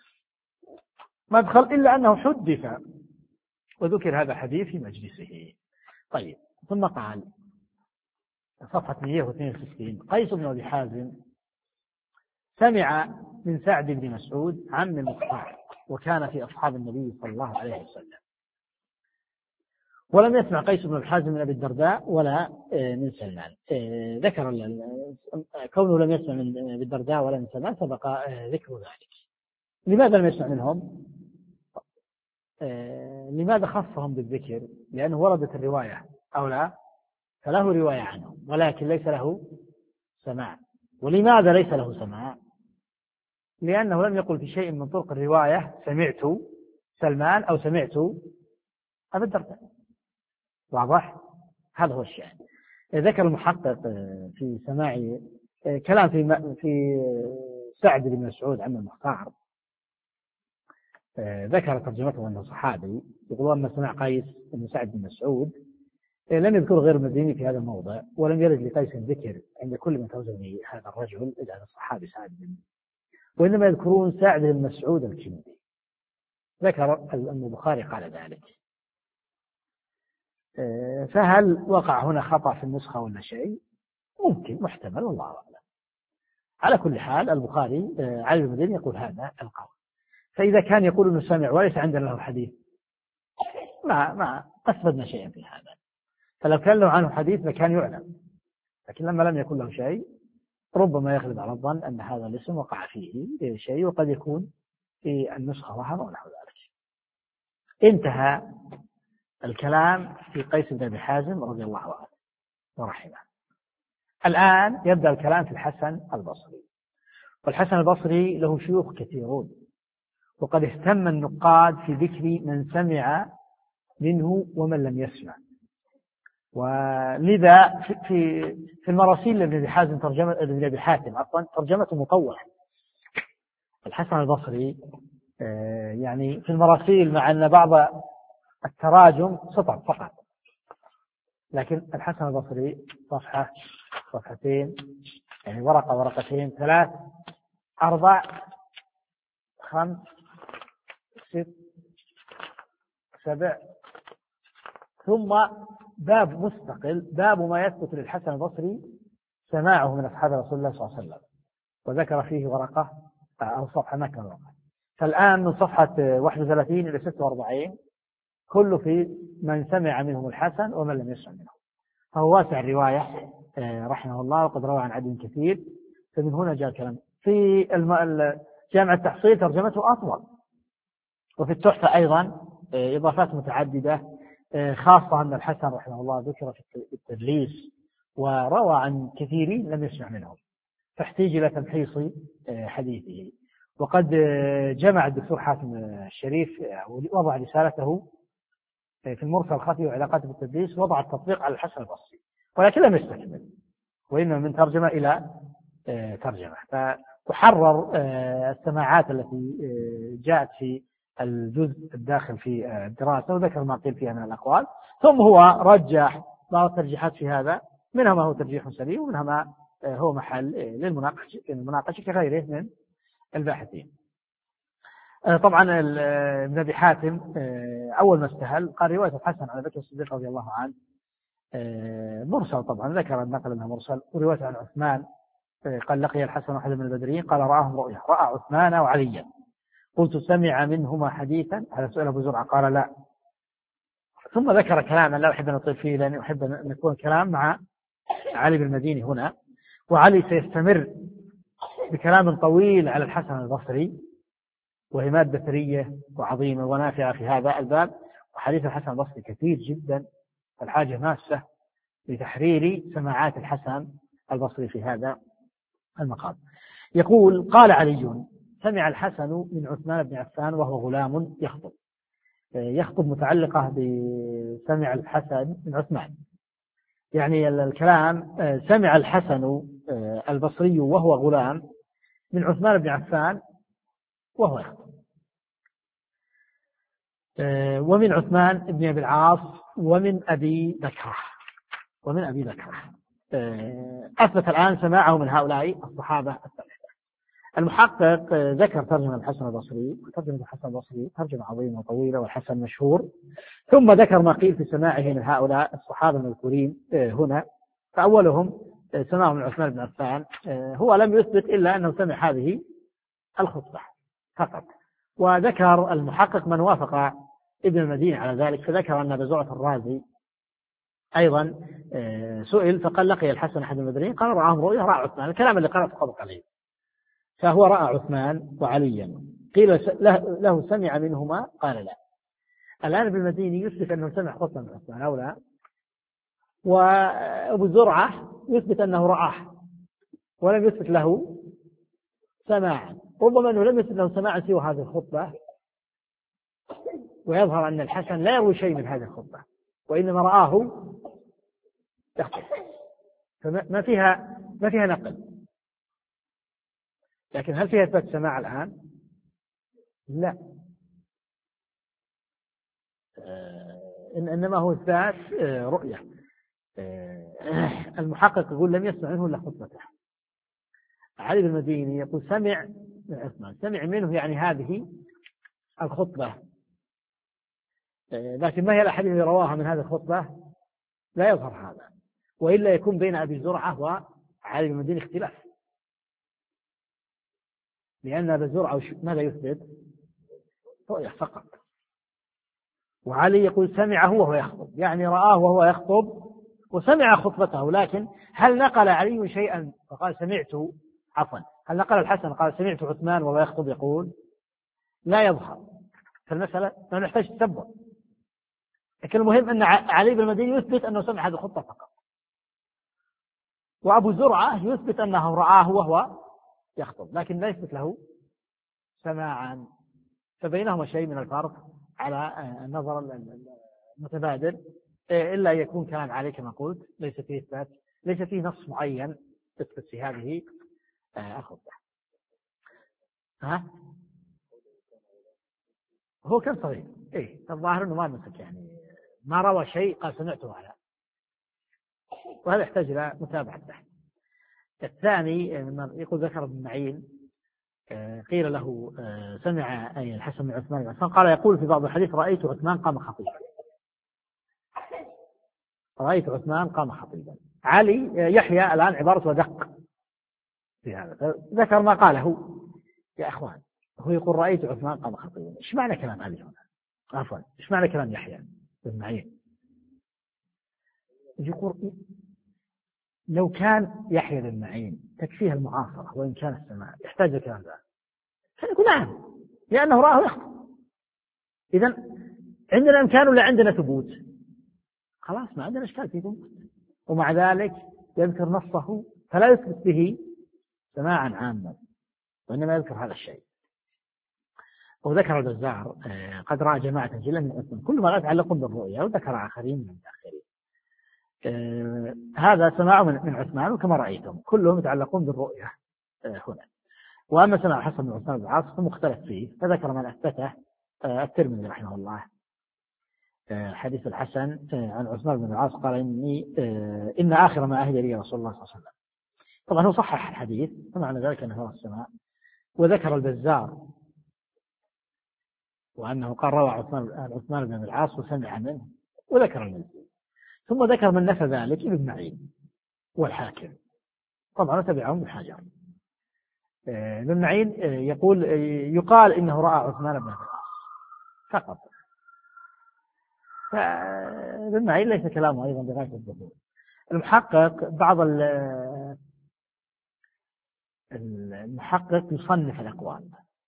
مدخل إلا أنه حدث وذكر هذا الحديث في مجلسه. طيب، ثم قال صفحة مئة واثنين وستين قيس بن أبي حازم سمع من سعد بن مسعود عم المختار، وكان في أصحاب النبي صلى الله عليه وسلم، ولم يسمع قيس بن الحازم من أبي الدرداء ولا من سلمان. ذكر كونه لم يسمع من أبي الدرداء ولا من سلمان سبق ذكر ذلك. لماذا لم يسمع منهم؟ لماذا خصهم بالذكر؟ لأنه وردت الرواية أو لا، فله رواية عنهم ولكن ليس له سماع. ولماذا ليس له سماع؟ لأنه لم يقل في شيء من طرق الرواية سمعت سلمان أو سمعت أبي الدرداء. واضح؟ هذا هو الشأن. ذكر المحقق في سماع كلام في في سعد بن مسعود عن المختار، ذكر ترجمته أنه صحابي، يقول أما سمع قيس بن سعد بن مسعود لم يذكر غير المديني في هذا الموضع، ولم يرد لقيس ذكر عند كل من توزن هذا الرجل إذا هذا الصحابي سعد بن، وإنما يذكرون سعد بن مسعود الكندي. ذكر أن البخاري قال ذلك. فهل وقع هنا خطأ في النسخة ولا شيء؟ ممكن، محتمل، والله أعلم. على كل حال البخاري علي المديني يقول هذا القول. فإذا كان يقول أنه سمع وليس عندنا له حديث ما ما أثبتنا شيئا في هذا. فلو كان له عنه حديث لكان يعلم، لكن لما لم يكن له شيء ربما يغلب على الظن أن هذا الاسم وقع فيه شيء، وقد يكون في النسخة وهم ونحو ذلك. انتهى الكلام في قيس بن أبي حازم رضي الله عنه ورحمه. الآن يبدأ الكلام في الحسن البصري. والحسن البصري له شيوخ كثيرون، وقد اهتم النقاد في ذكر من سمع منه ومن لم يسمع. ولذا في في المراسيل لابن أبي حازم ترجمة ابن أبي حاتم عفوا ترجمته مطولة. الحسن البصري يعني في المراسيل مع أن بعض التراجم سطر فقط، لكن الحسن البصري صفحة صفحتين، يعني ورقة ورقتين ثلاث أربع خمس ست سبع، ثم باب مستقل، باب ما يثبت للحسن البصري سماعه من أصحاب رسول الله صلى الله عليه وسلم، وذكر فيه ورقة أو صفحة ما كان ورقة. فالآن من صفحة واحد وثلاثين إلى ستة وأربعين كله في من سمع منهم الحسن ومن لم يسمع منهم. فهو واسع الرواية رحمه الله، وقد روى عن عدد كثير. فمن هنا جاء الكلام. في جامع التحصيل ترجمته أطول، وفي التحفة أيضا إضافات متعددة، خاصة أن الحسن رحمه الله ذكر في التدليس وروى عن كثيرين لم يسمع منهم، فاحتاج إلى تمحيص حديثه. وقد جمع الدكتور حاتم الشريف وضع رسالته في المرسل الخفي وعلاقاته بالتدليس، وضع التطبيق على الحسن البصري، ولكن لم يستكمل، وإنما من ترجمة إلى ترجمة. فتحرر السماعات التي جاءت في الجزء الداخل في الدراسة، وذكر ما قيل فيها من الأقوال، ثم هو رجح بعض الترجيحات في هذا، منها ما هو ترجيح سليم، ومنها ما هو محل للمناقشة كغيره من الباحثين. طبعا ابن أبي حاتم أول ما استهل قال رواية الحسن عن بكر الصديق رضي الله عنه مرسل، طبعا ذكر النقل أنها مرسل، ورواية عن عثمان قال لقي الحسن أحد من البدريين قال رآهم رؤيا رأى عثمان وعليا قلت سمع منهما حديثا على سؤال أبو زرعة قال لا. ثم ذكر كلاما لا أحب أن أطيل فيه لأني أحب أن يكون كلام مع علي بن المديني هنا. وعلي سيستمر بكلام طويل على الحسن البصري وهي مادة ثرية وعظيمة ونافعة في هذا الباب. وحديث الحسن البصري كثير جدا فالحاجة ماسة لتحرير سماعات الحسن البصري في هذا المقام. يقول قال علي سمع الحسن من عثمان بن عفان وهو غلام يخطب. يخطب متعلقة بسمع الحسن من عثمان، يعني الكلام سمع الحسن البصري وهو غلام من عثمان بن عفان وهو يخطب، ومن عثمان بن أبي العاص ومن أبي بكر ومن أبي بكر. أثبت الآن سماعه من هؤلاء الصحابة الثلاثة. المحقق ذكر ترجمة الحسن البصري، وترجمة الحسن البصري ترجمة عظيمة وطويلة والحسن مشهور، ثم ذكر ما قيل في سماعه من هؤلاء الصحابة المذكورين هنا. فأولهم سماعه من عثمان بن عفان، هو لم يثبت إلا أنه سمع هذه الخطبة فقط. وذكر المحقق من وافق ابن المديني على ذلك، فذكر أن أبا زرعة الرازي أيضا سئل فقال لقي الحسن أحد المدنيين قال رآهم رؤيا رأى عثمان، الكلام اللي قرأت قبل قليل، فهو رأى عثمان وعليا. قيل له سمع منهما قال لا. الآن ابن المديني يثبت أنه سمع خطبة من عثمان أو لا، وأبو زرعة يثبت أنه رآه ولم يثبت له سماعا، ربما أنه لم يثبت له سماعا سوى هذه الخطبة، ويظهر أن الحسن لا يروي شيء من هذه الخطبة وإنما رآه يخطب، فما فيها ما فيها نقل. لكن هل فيها إثبات سماع الآن؟ لا، إنما هو إثبات رؤية. المحقق يقول لم يسمع منه إلا خطبته. علي بن المديني يقول سمع من عثمان، سمع منه يعني هذه الخطبة، لكن ما هي الأحاديث اللي رواها من هذه الخطبة لا يظهر هذا، وإلا يكون بين أبي زرعة وعلي بن المديني اختلاف، لأن أبي زرعة ماذا يثبت؟ رؤية فقط، وعلي يقول سمعه وهو يخطب، يعني رآه وهو يخطب وسمع خطبته. لكن هل نقل علي شيئا فقال سمعت، عفوا هل نقل الحسن قال سمعت عثمان وهو يخطب؟ يقول لا يظهر، فالمسألة ما نحتاج تتبع. لكن المهم أن علي بن المديني يثبت أنه سمع هذه الخطبة فقط، وأبو زرعة يثبت أنه رآه وهو يخطب لكن لا يثبت له سماعا، فبينهما شيء من الفرق على النظر المتبادل، إلا يكون كلام علي كما قلت ليس فيه إثبات، ليس فيه نص معين يثبت في هذه الخطبة. ها هو كان صغير، إيه الظاهر إنه ما مسك، يعني ما روى شيء قال سمعته على، وهذا يحتاج إلى متابعة بحث. الثاني يقول ذكر ابن معين قيل له سمع أي الحسن بن عثمان بن عفان قال يقول في بعض الحديث رأيت عثمان قام خطيبا، رأيت عثمان قام خطيبا. علي يحيى الآن عبارة ودق في هذا، ذكر ما قاله يا أخوان، هو يقول رأيت عثمان قام خطيبا، إيش معنى كلام علي هنا؟ عفوا إيش معنى كلام يحيى بن معين؟ يقول لو كان يحيى بن معين تكفيه المعاصرة وإن كان السماع يحتاج الكلام ذا، فنقول نعم لأنه رآه يخطب. إذن عندنا إمكان ولا عندنا ثبوت؟ خلاص ما عندنا إشكال في ثبوت، ومع ذلك يذكر نصه فلا يثبت به سماعا عاما، وإنما يذكر هذا الشيء. وذكر البزار قد رأى جماعة جلا من عثمان كل ما لا يتعلق بالرؤيا، وذكر آخرين من الآخرين. آه هذا سماع من عثمان وكما رأيتم كلهم يتعلقون بالرؤية آه هنا. وأما سماع الحسن بن عثمان بن العاص فمختلف فيه، فذكر من أثبته آه الترمذي رحمه الله آه حديث الحسن آه عن عثمان بن العاص قال إني آه إن آخر ما أهدى لي رسول الله صلى الله عليه وسلم. طبعا هو صحح الحديث فمعنى ذلك أنه هو السماع. وذكر البزار وأنه قال روى عثمان عثمان بن العاص وسمع منه، وذكر المزيد. ثم ذكر من نفى ذلك ابن معين والحاكم طبعا تبعهم ابن حجر. ابن معين يقول يقال إنه رأى عثمان بن عفان فقط. فابن معين ليس كلامه أيضا بغاية الدخول. المحقق بعض المحقق يصنف الأقوال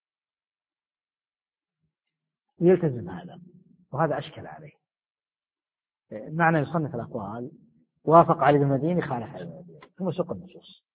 ويلتزم هذا، وهذا أشكل عليه. معنى يصنف الأقوال وافق علي بن المديني خالف علي بن المديني ثم سوق النصوص،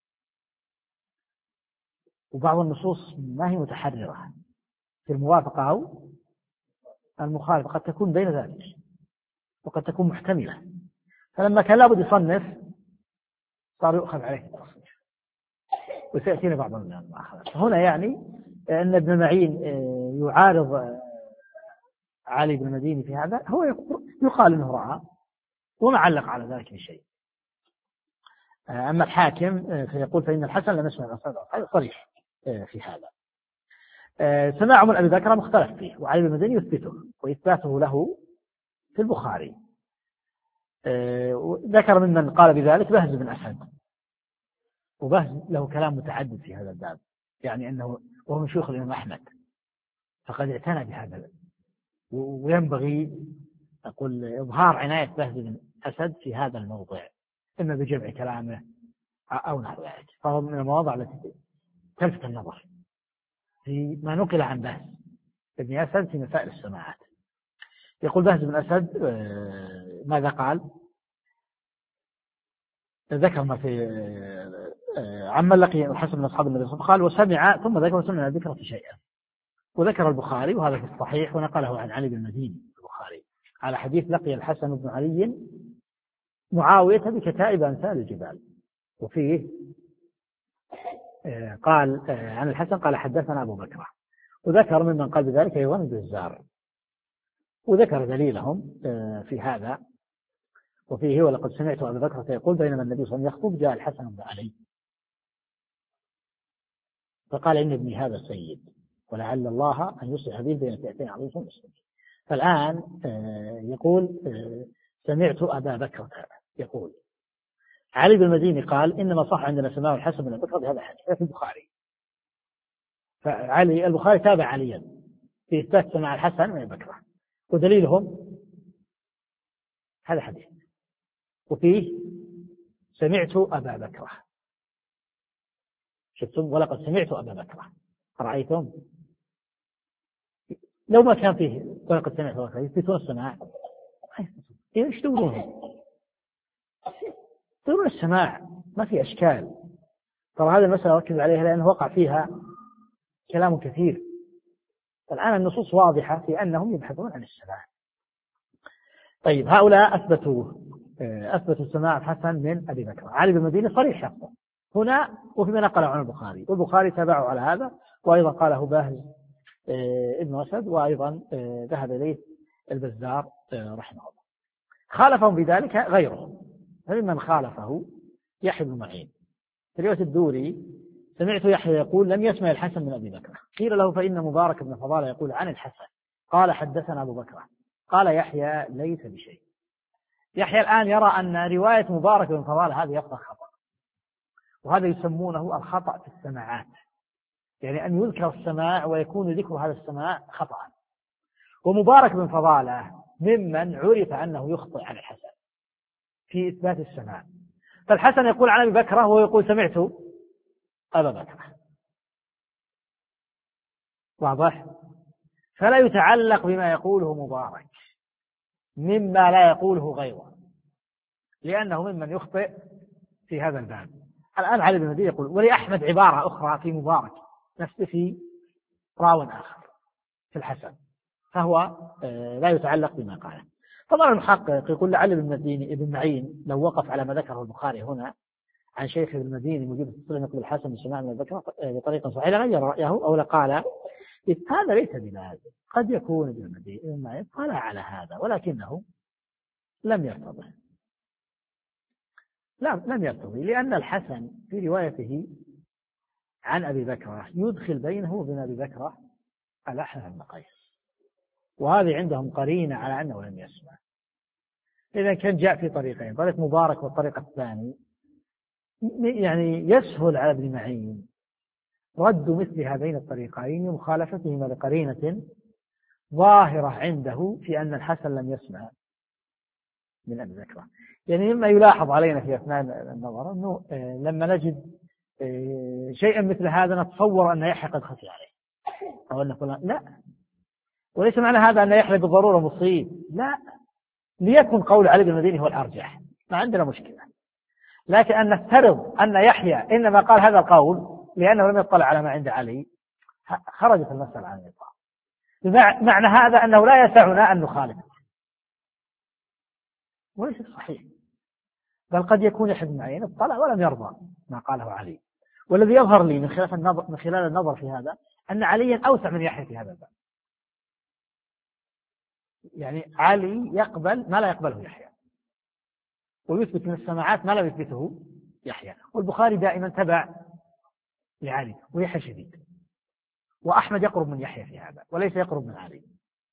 وبعض النصوص ما هي متحررة في الموافقة أو المخالفة، قد تكون بين ذلك وقد تكون محتملة، فلما كان لابد يصنف صار يؤخذ عليه التصنيف، وسيأتينا بعض المؤاخذات. هنا يعني أن ابن معين يعارض علي بن المديني في هذا، هو يقال أنه رأى وما علق على ذلك بشيء. أما الحاكم فيقول فإن الحسن لم يسمع الأصحاب، هذا صريح في هذا. سماع من أبي بكر مختلف فيه، وعلي بن المديني يثبته، وإثباته له في البخاري. ذكر ممن قال بذلك بهز بن أسد، وبهز له كلام متعدد في هذا الباب، يعني أنه وهو من شيوخ الإمام أحمد، فقد اعتنى بهذا، وينبغي أقول إظهار عناية بهز بن أسد في هذا الموضع، إما بجمع كلامه أو نحو ذلك، فهو من المواضع التي تلفت النظر في ما نقل عن بهز بن أسد في مسائل السماعات. يقول بهز بن أسد ماذا قال؟ ذكر ما في عما لقي الحسن من أصحاب النبي صلى الله عليه وسلم، قال وسمع، ثم ذكر سمع ذكرة شيئا، وذكر البخاري وهذا في الصحيح، ونقله عن علي بن المديني البخاري على حديث لقي الحسن بن علي معاوية بكتائب أمثال الجبال، وفيه قال عن الحسن قال حدثنا أبو بكر، وذكر ممن قال بذلك أيضا البزار، وذكر دليلهم في هذا، وفيه ولقد سمعت أبو بكر يقول بينما النبي صلى الله عليه وسلم يخطب جاء الحسن بن علي فقال إن ابني هذا سيد ولعل الله أن يصلح به بين فئتين عظيمة المسلمين. فالآن يقول سمعت أبا بكر يقول علي بن المديني قال إنما صح عندنا سماع الحسن بن بكر بهذا الحديث في البخاري، فعلي البخاري تابع عليا في إثبات سماع الحسن بن بكر، ودليلهم هذا الحديث، وفيه سمعت أبا بكر، شفتم ولقد سمعت أبا بكر، رأيتم لو ما كان فيه ولقد سمعت أبا بكر يثبتون السماع، ايش تقولون؟ تقولون السماع ما في أشكال. ترى هذه المسألة ركز عليها لأنه وقع فيها كلام كثير، فالآن النصوص واضحة في أنهم يبحثون عن السماع. طيب هؤلاء أثبتوا أثبتوا السماع الحسن من أبي بكر، علي بن المديني صريح يقول هنا، وفيما نقل عن البخاري، والبخاري تابعه على هذا، وأيضا قاله باهز ابن أسد، وأيضا ذهب إليه البزار رحمه الله. خالفهم بذلك غيرهم، فممن خالفه يحيى بن معين في رواية الدوري سمعت يحيى يقول لم يسمع الحسن من أبي بكر، قيل له فإن مبارك بن فضالة يقول عن الحسن قال حدثنا أبو بكر، قال يحيى ليس بشيء. يحيى الآن يرى أن رواية مبارك بن فضالة هذه يبقى خطأ، وهذا يسمونه الخطأ في السماعات، يعني أن يذكر السماع ويكون ذكر هذا السماع خطأ. ومبارك بن فضالة ممن عرف أنه يخطئ عن الحسن في إثبات السماع، فالحسن يقول عن أبي بكر وهو يقول سمعت أبا بكر، واضح؟ فلا يتعلق بما يقوله مبارك مما لا يقوله غيره، لأنه ممن يخطئ في هذا الباب. الآن علي بن المديني يقول ولأحمد عبارة أخرى في مبارك نفسه في راو آخر في الحسن، فهو لا يتعلق بما قاله. طبعا المحقق يقول لعل ابن المديني ابن معين لو وقف على ما ذكره البخاري هنا عن شيخ ابن المديني مجيب التصريح يقول الحسن بسماع من البكر بطريقة صحيحة لغير رأيه أو لقال هذا ليس بلازم، قد يكون ابن المديني ابن معين قال على هذا ولكنه لم يرتضي، لا لم يرتضي، لأن الحسن في روايته عن أبي بكر يدخل بينه وبين أبي بكر الأحنف بن قيس، وهذه عندهم قرينة على أنه لم يسمع. إذا كان جاء في طريقين، طريق مبارك والطريقة الثاني يعني يسهل على ابن معين رد مثل هذين الطريقين ومخالفتهما لقرينة ظاهرة عنده في أن الحسن لم يسمع من أبي بكر. يعني مما يلاحظ علينا في أثناء النظر أنه لما نجد شيئا مثل هذا نتصور أن يحيى قد خفي عليه أو أن نقول لا، وليس معنى هذا أن يحيى بالضرورة مصيب، لا، ليكن قول علي بن المديني هو الأرجح ما عندنا مشكلة، لكن أن نفترض أن يحيى إنما قال هذا القول لأنه لم يطلع على ما عند علي خرجت المسألة عن النطاق. معنى هذا أنه لا يسعنا أن نخالف، وليس صحيح، بل قد يكون يحيى بن معين اطلع ولم يرضى ما قاله علي. والذي يظهر لي من خلال النظر, من خلال النظر في هذا أن عليا أوسع من يحيى في هذا الباب. يعني علي يقبل ما لا يقبله يحيى ويثبت من السماعات ما لا يثبته يحيى، والبخاري دائما تبع لعلي ويحيى شديد، وأحمد يقرب من يحيى في هذا وليس يقرب من علي،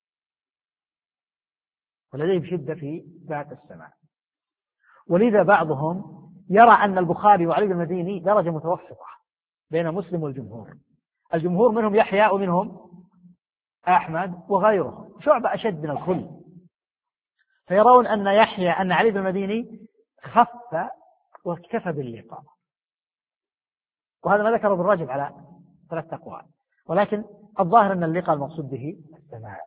ولديه شدة في ذات السماع. ولذا بعضهم يرى أن البخاري وعلي بن المديني درجة متوسطة بين مسلم والجمهور، الجمهور منهم يحيى ومنهم أحمد وغيره، شعبة أشد من الكل، فيرون أن يحيى أن علي بن المديني خف واكتفى باللقاء، وهذا ما ذكره ابن رجب على ثلاث أقوال، ولكن الظاهر أن اللقاء المقصود به السماع،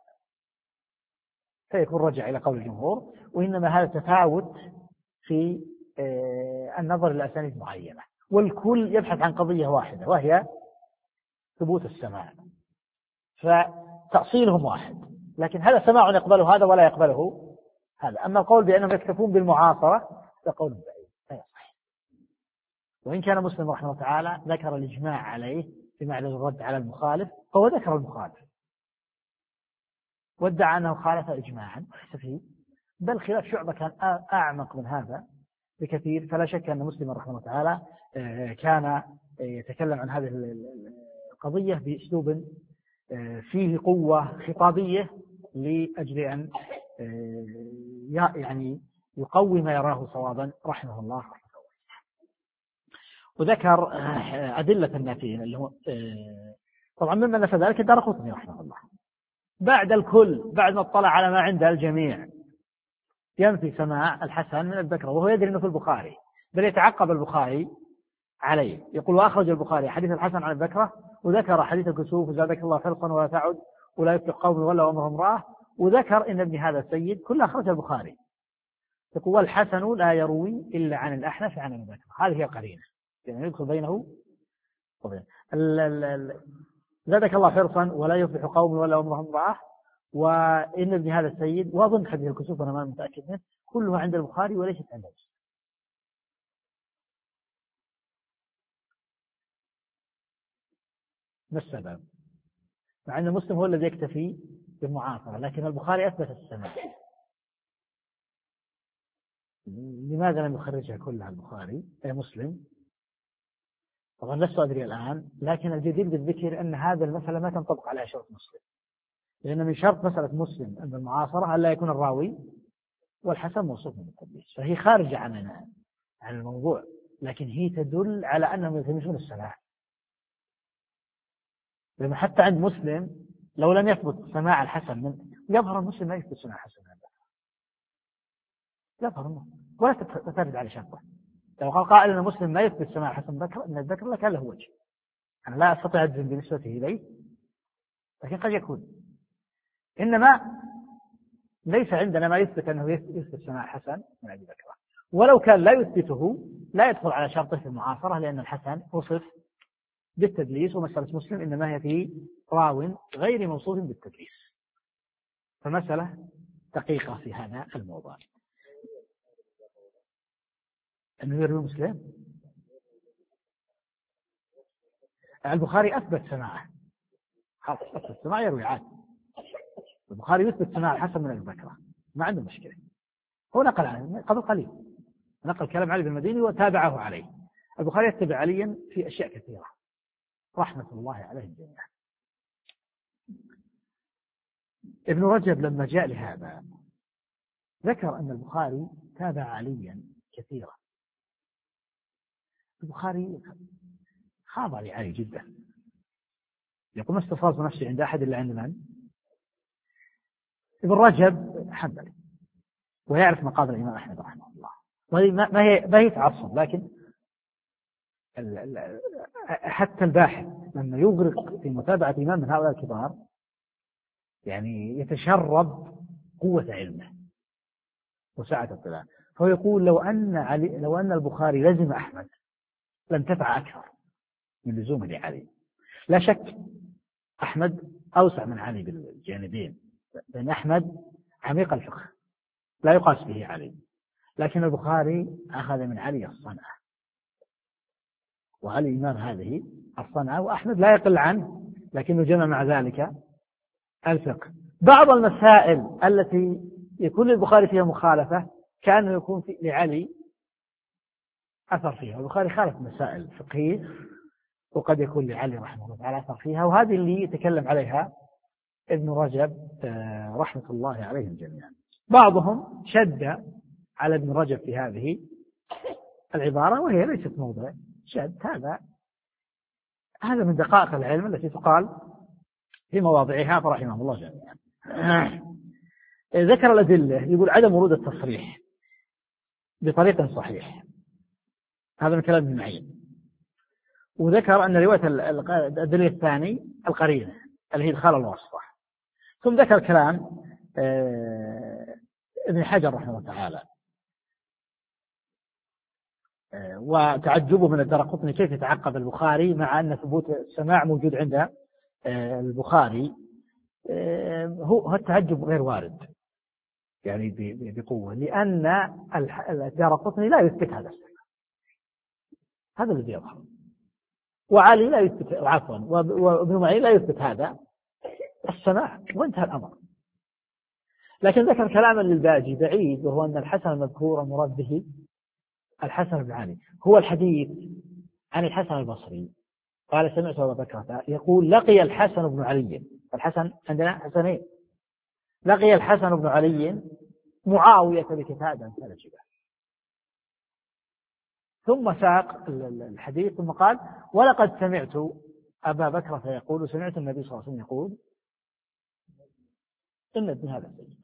فيكون رجع إلى قول الجمهور، وإنما هذا تفاوت في النظر إلى أسانيد معينة، والكل يبحث عن قضية واحدة وهي ثبوت السماع، فتأصيلهم واحد، لكن هذا سماع يقبله هذا ولا يقبله هذا. أما القول بأنهم يكتفون بالمعاصرة فقول بعيد لا يصح، وإن كان مسلم رحمه الله تعالى ذكر الإجماع عليه في معرض الرد على المخالف، فهو ذكر المخالف وادعى أنه خالف إجماعا وليس فيه، بل خلاف شعبة كان أعمق من هذا بكثير. فلا شك أن مسلم رحمه الله تعالى كان يتكلم عن هذه القضية بأسلوب فيه قوة خطابية لأجل أن يعني يقوي ما يراه صوابا رحمه الله. وذكر أدلة النافيين اللي هو طبعا مما نفى ذلك الدارقطني رحمه الله بعد الكل، بعد ما اطلع على ما عند الجميع ينفي سماع الحسن من البكر، وهو يدري أنه في البخاري، بل يتعقب البخاري عليه، يقول وأخرج البخاري حديث الحسن عن البكرة، وذكر حديث الكسوف وزادك الله حرصا ولا تعد ولا يفلح قوم ولا أمر امرأة، وذكر إن ابن هذا السيد كل أخرج البخاري، يقول والحسن لا يروي إلا عن الأحنف عن البكرة، هذه هي القرينة يعني يدخل بينه وبين زادك الله حرصا ولا يفلح قوم ولا أمر امرأة، وإن ابن هذا السيد وأظن حديث الكسوف أنا ما متأكد منه كلها عند البخاري وليست عند مسلم. ما السبب؟ مع أن مسلم هو الذي يكتفي بالمعاصرة، لكن البخاري أثبت السماع، لماذا لم يخرجها كلها البخاري أي مسلم؟ طبعا لست أدري الآن، لكن الجدير بالذكر أن هذا المسألة ما تنطبق على شرط مسلم، لأن من شرط مسألة مسلم أن المعاصرة ألا يكون الراوي والحسن موصوف من التدليس، فهي خارجة عن عن الموضوع، لكن هي تدل على أنهم يلتمسون السماع، لأن حتى عند مسلم لو لم يثبت سماع الحسن من يظهر المسلم ما يثبت سماع الحسن هذا، يظهر منه ولا تترد على شرطه. لو قال قائل أن مسلم ما يثبت سماع الحسن بكر أن الذكر لكان له وجه، أنا لا أستطيع أجزم بالنسبة إليه، لكن قد يكون، إنما ليس عندنا ما يثبت أنه يثبت سماع الحسن من أبي بكر، ولو كان لا يثبته لا يدخل على شرطه في المعاصرة، لأن الحسن وصف بالتدليس، ومسألة مسلم إنما هي في راو غير موصوف بالتدليس، فمسألة دقيقة في هذا الموضوع. أنه يروي مسلم البخاري أثبت سماعه، أثبت سماعه يروي عاد، البخاري يثبت سماع الحسن من أبي بكر ما عنده مشكلة، هو نقل عنه قبل قليل نقل كلام علي بن المديني وتابعه عليه، البخاري يتبع عليا في أشياء كثيرة رحمة الله عليه الجميع. ابن رجب لما جاء لهذا ذكر أن البخاري تابع عليا كثيرا، البخاري خاضع لعلي جدا، يقول ما استصغرت نفسي عند أحد إلا عند من؟ ابن رجب حنبلي ويعرف مقام الإمام أحمد رحمه الله، وهي ما هي ما هي تعصب، لكن حتى الباحث لما يغرق في متابعة إمام من هؤلاء الكبار يعني يتشرب قوة علمه وسعة اطلاعه. فهو يقول لو أن علي لو أن البخاري لزم أحمد لانتفع أكثر من لزومه لعلي. لا شك أحمد أوسع من علي بالجانبين، لأن أحمد عميق الفقه لا يقاس به علي، لكن البخاري أخذ من علي الصنعة، وعلي إمام هذه الصنعة، وأحمد لا يقل عنه لكنه جمع مع ذلك الفقه. بعض المسائل التي يكون للبخاري فيها مخالفة كان يكون في لعلي أثر فيها. البخاري خالف مسائل فقهية وقد يكون لعلي رحمه الله تعالى أثر فيها، وهذه اللي يتكلم عليها ابن رجب رحمة الله عليهم جميعا. بعضهم شد على ابن رجب في هذه العبارة وهي ليست موضع شد، هذا هذا من دقائق العلم التي تقال في مواضعها فرحمه الله جميعا. ذكر الأدلة، يقول عدم ورود التصريح بطريق صحيح، هذا من كلام ابن معين. وذكر أن رواية الدليل الثاني القرينة اللي هي إدخال الواسطة. ثم ذكر كلام ابن حجر رحمه الله تعالى وتعجبه من الدرقطني كيف يتعقب البخاري مع أن ثبوت السماع موجود عند البخاري. هو التعجب غير وارد يعني بقوة، لأن الدرقطني لا يثبت هذا السماع، هذا الذي يظهر، وعلي لا يثبت، عفوا وابن معين لا يثبت هذا السماع، وانتهى الأمر. لكن ذكر كلاما للباجي بعيد، وهو أن الحسن المذكور المراد به الحسن بن علي هو الحديث عن الحسن البصري قال سمعت أبا بكر يقول لقي الحسن بن علي، الحسن عندنا حسنين، لقي الحسن بن علي معاوية بكتابا فلجبه، ثم ساق الحديث ثم قال ولقد سمعت أبا بكر يقول سمعت النبي صلى الله عليه وسلم يقول إن ابن هذا سيد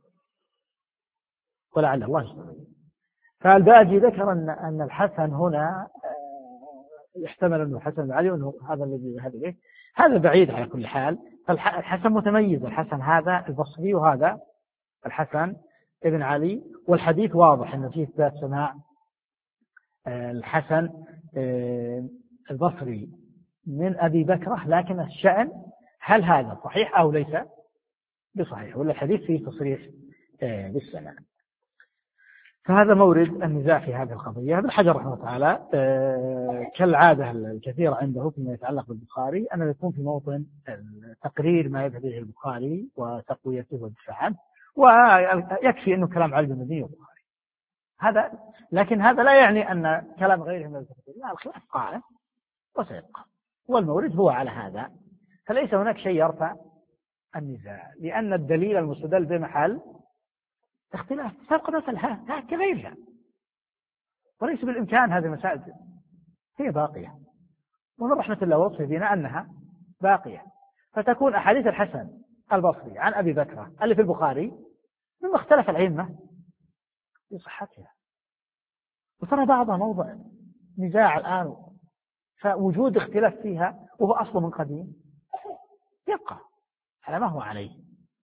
ولعل الله يستطيع. فالباجي ذكر أن أن الحسن هنا يحتمل أنه الحسن بن علي وأنه هذا الذي ذهب إليه، هذا بعيد على كل حال. فالحسن متميز، الحسن هذا البصري وهذا الحسن ابن علي، والحديث واضح أن فيه إثبات سماع الحسن البصري من أبي بكرة، لكن الشأن هل هذا صحيح أو ليس بصحيح، ولا الحديث فيه تصريح بالسماع. فهذا مورد النزاع في هذه القضية. ابن حجر رحمه الله تعالى كالعادة الكثيرة عنده فيما يتعلق بالبخاري أنه يكون في موطن تقرير ما يذهب إليه البخاري وتقويته والدفاع عنه، ويكفي أنه كلام علي بن المديني والبخاري هذا، لكن هذا لا يعني أن كلام غيره من الكثير، لا، الخلاف قائم وسيبقى، والمورد هو على هذا. فليس هناك شيء يرفع النزاع، لأن الدليل المستدل بمحل اختلاف فرق مثلها كغيرها، وليس بالإمكان هذه المسائل هي باقية، ومن رحمة الله وصفه بنا أنها باقية، فتكون أحاديث الحسن البصري عن أبي بكر اللي في البخاري مما اختلف الأئمة في صحتها، وترى بعضها موضع نزاع الآن، فوجود اختلاف فيها وهو أصله من قديم يبقى على ما هو عليه.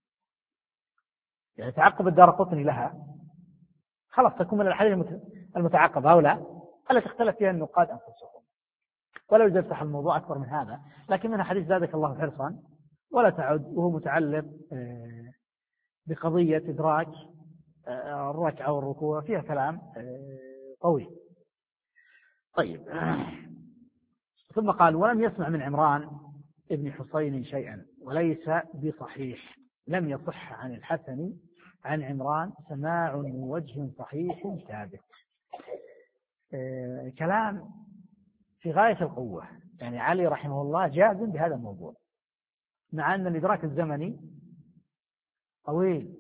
يعني تعقب الدارقطني لها خلاص تكون من الحديث المتعقبة أو لا التي اختلف فيها النقاد أنفسهم، ولا يوجد يفتح الموضوع أكبر من هذا، لكن منها حديث زادك الله حرصا ولا تعد، وهو متعلق بقضية إدراك الركعة والركوع، فيها كلام طويل. طيب، ثم قال ولم يسمع من عمران ابن حسين شيئا وليس بصحيح، لم يصح عن الحسن عن عمران سماع من وجه صحيح ثابت. آه كلام في غاية القوة، يعني علي رحمه الله جازم بهذا الموضوع، مع أن الإدراك الزمني طويل.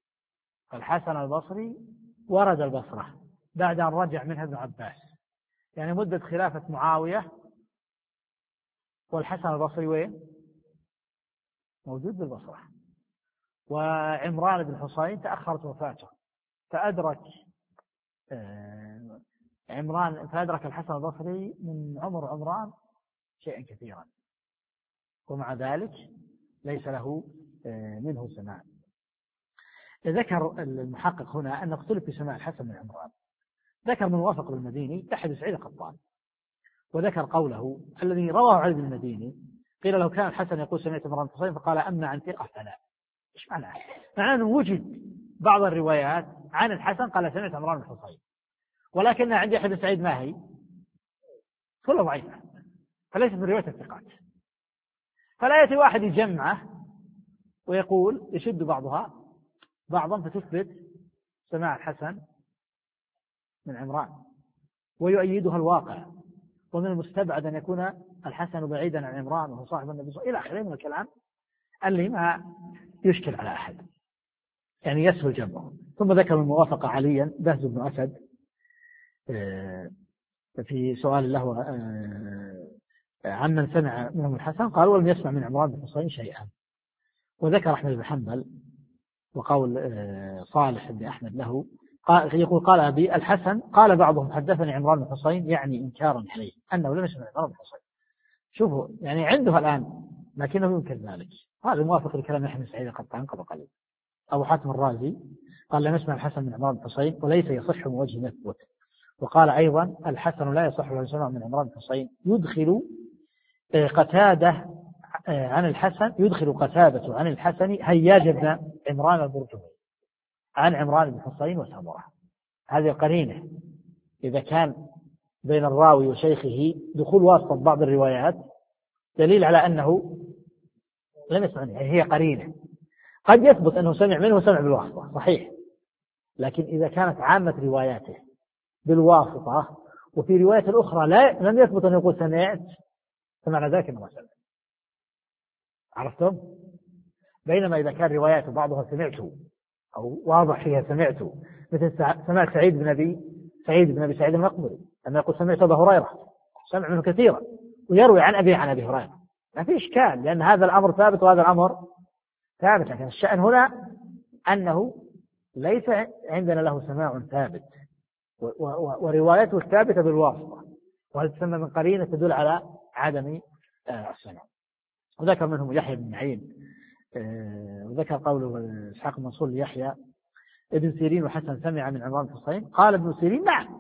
الحسن البصري ورد البصرة بعد أن رجع منها ابن عباس يعني مدة خلافة معاوية والحسن البصري وين؟ موجود بالبصرة. وعمران بن حصين تأخرت وفاته، فأدرك عمران فأدرك الحسن البصري من عمر عمران شيئا كثيرا، ومع ذلك ليس له منه سماع. ذكر المحقق هنا أن اختلف في سماع الحسن من عمران. ذكر من وافق بالمديني أحد سعيد القطان، وذكر قوله الذي رواه علي بن المديني قيل لو كان الحسن يقول سمعت عمران بن حصين فقال أما عن ثقة فلا. إيش معناه؟ معناه أنه وجد بعض الروايات عن الحسن قال سمعت عمران بن حصين، ولكن عندي أحد سعيد ما هي كلها ضعيفة، فليست من رواية الثقات. فلا يأتي واحد يجمعه ويقول يشد بعضها بعضا فتثبت سماع الحسن من عمران ويؤيدها الواقع، ومن المستبعد أن يكون الحسن بعيدا عن عمران وهو صاحب النبي صلى الله عليه وسلم إلى آخره من الكلام اللي ما يشكل على أحد، يعني يسهل جمعه. ثم ذكر من موافقة عليا بهز بن أسد في سؤال له عمن سمع منهم الحسن قال ولم يسمع من عمران بن حصين شيئا. وذكر أحمد بن حنبل وقول صالح بن أحمد له قال يقول قال أبي الحسن قال بعضهم حدثني عمران بن حصين يعني إنكارا عليه أنه لم يسمع عمران بن حصين. شوفوا يعني عنده الآن لكنه ينكر ذلك. هذا موافق لكلام يحيى بن سعيد القطان قبل قليل. أبو حاتم الرازي قال لم يسمع الحسن من عمران بن حصين وليس يصح من وجه يثبت. وقال أيضا الحسن لا يصح له سمع من عمران بن حصين يدخل قتادة عن الحسن يدخل قتادة عن الحسن هياج بن عمران البرجوي عن عمران بن حصين وسمرة. هذه قرينة إذا كان بين الراوي وشيخه دخول واسطة بعض الروايات دليل على أنه لم يسمع منه، هي قرينة. قد يثبت أنه سمع منه سمع بالواسطة صحيح، لكن إذا كانت عامة رواياته بالواسطة وفي رواية الأخرى لا لم يثبت أن يقول سمعت فمعنى ذلك أنه ما سمع. عرفتم؟ بينما إذا كان روايات بعضها سمعته أو واضح فيها سمعته مثل سمعت سعيد بن أبي سعيد بن أبي سعيد المقبري أنه يقول سمعت أبا هريرة سمع منه كثيرا ويروي عن أبي عن أبي هريرة ما في إشكال لأن هذا الأمر ثابت وهذا الأمر ثابت. لكن الشأن هنا أنه ليس عندنا له سماع ثابت وروايته الثابتة بالواسطة، وهذا تسمى من قرينة تدل على عدم السماع. وذكر منهم يحيى بن معين وذكر قوله إسحاق المنصور ليحيى ابن سيرين وحسن سمع من عمران بن حصين قال ابن سيرين نعم،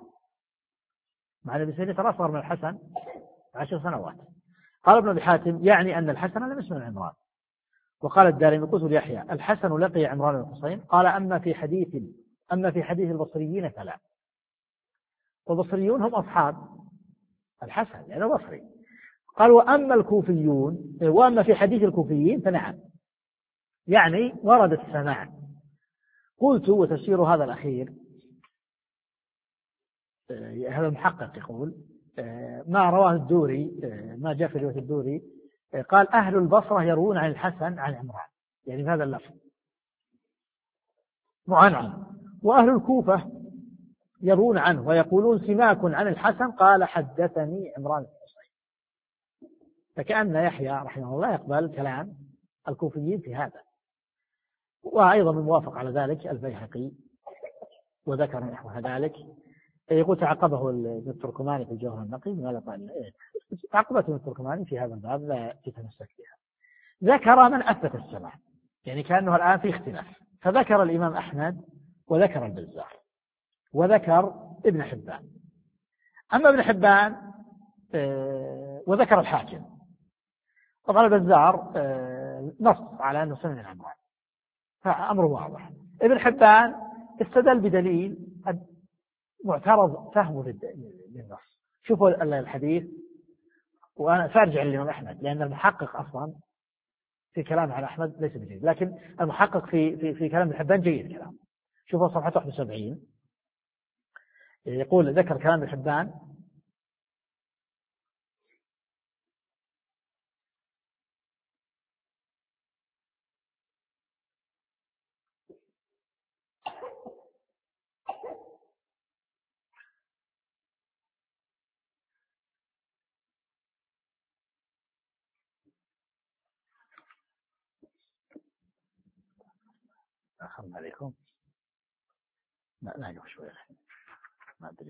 مع ابن سيرين ترى أصغر من الحسن عشر سنوات. قال ابن أبي حاتم يعني أن الحسن لم يسمع من عمران. وقال الدارمي قلت ليحيى الحسن لقي عمران بن حصين قال أما في حديث أما في حديث البصريين فلا. والبصريون هم أصحاب الحسن لأنه بصري. قال وأما الكوفيون وأما في حديث الكوفيين فنعم، يعني ورد السماع. قلت وتفسير هذا الأخير هذا المحقق يقول ما رواه الدوري ما جاء في رواية الدوري قال أهل البصرة يروون عن الحسن عن عمران يعني بهذا اللفظ معنعن، وأهل الكوفة يروون عنه ويقولون سماك عن الحسن قال حدثني عمران بن حصين. فكأن يحيى رحمه الله يقبل كلام الكوفيين في هذا. وأيضا الموافق على ذلك البيهقي وذكر نحو ذلك. يقول تعقبه ابن التركماني في الجوهر النقي ماذا قال تعقبته ابن التركماني في هذا الباب لا تتمسك بها. ذكر من أثبت السماع يعني كأنه الآن في اختلاف، فذكر الإمام أحمد وذكر البزار وذكر ابن حبان. أما ابن حبان وذكر الحاكم. طبعا البزار نص على أنه سمع من عمران فأمر واضح. ابن حبان استدل بدليل معترض فهمه للنص. شوفوا الحديث وأنا سأرجع للإمام أحمد لأن المحقق أصلا في كلام على أحمد ليس بجيد، لكن المحقق في في في كلام ابن حبان جيد كلام. شوفوا صفحة واحد وسبعين يقول ذكر كلام ابن حبان تأخرنا عليكم. لا لا يوم شوية ما أدري.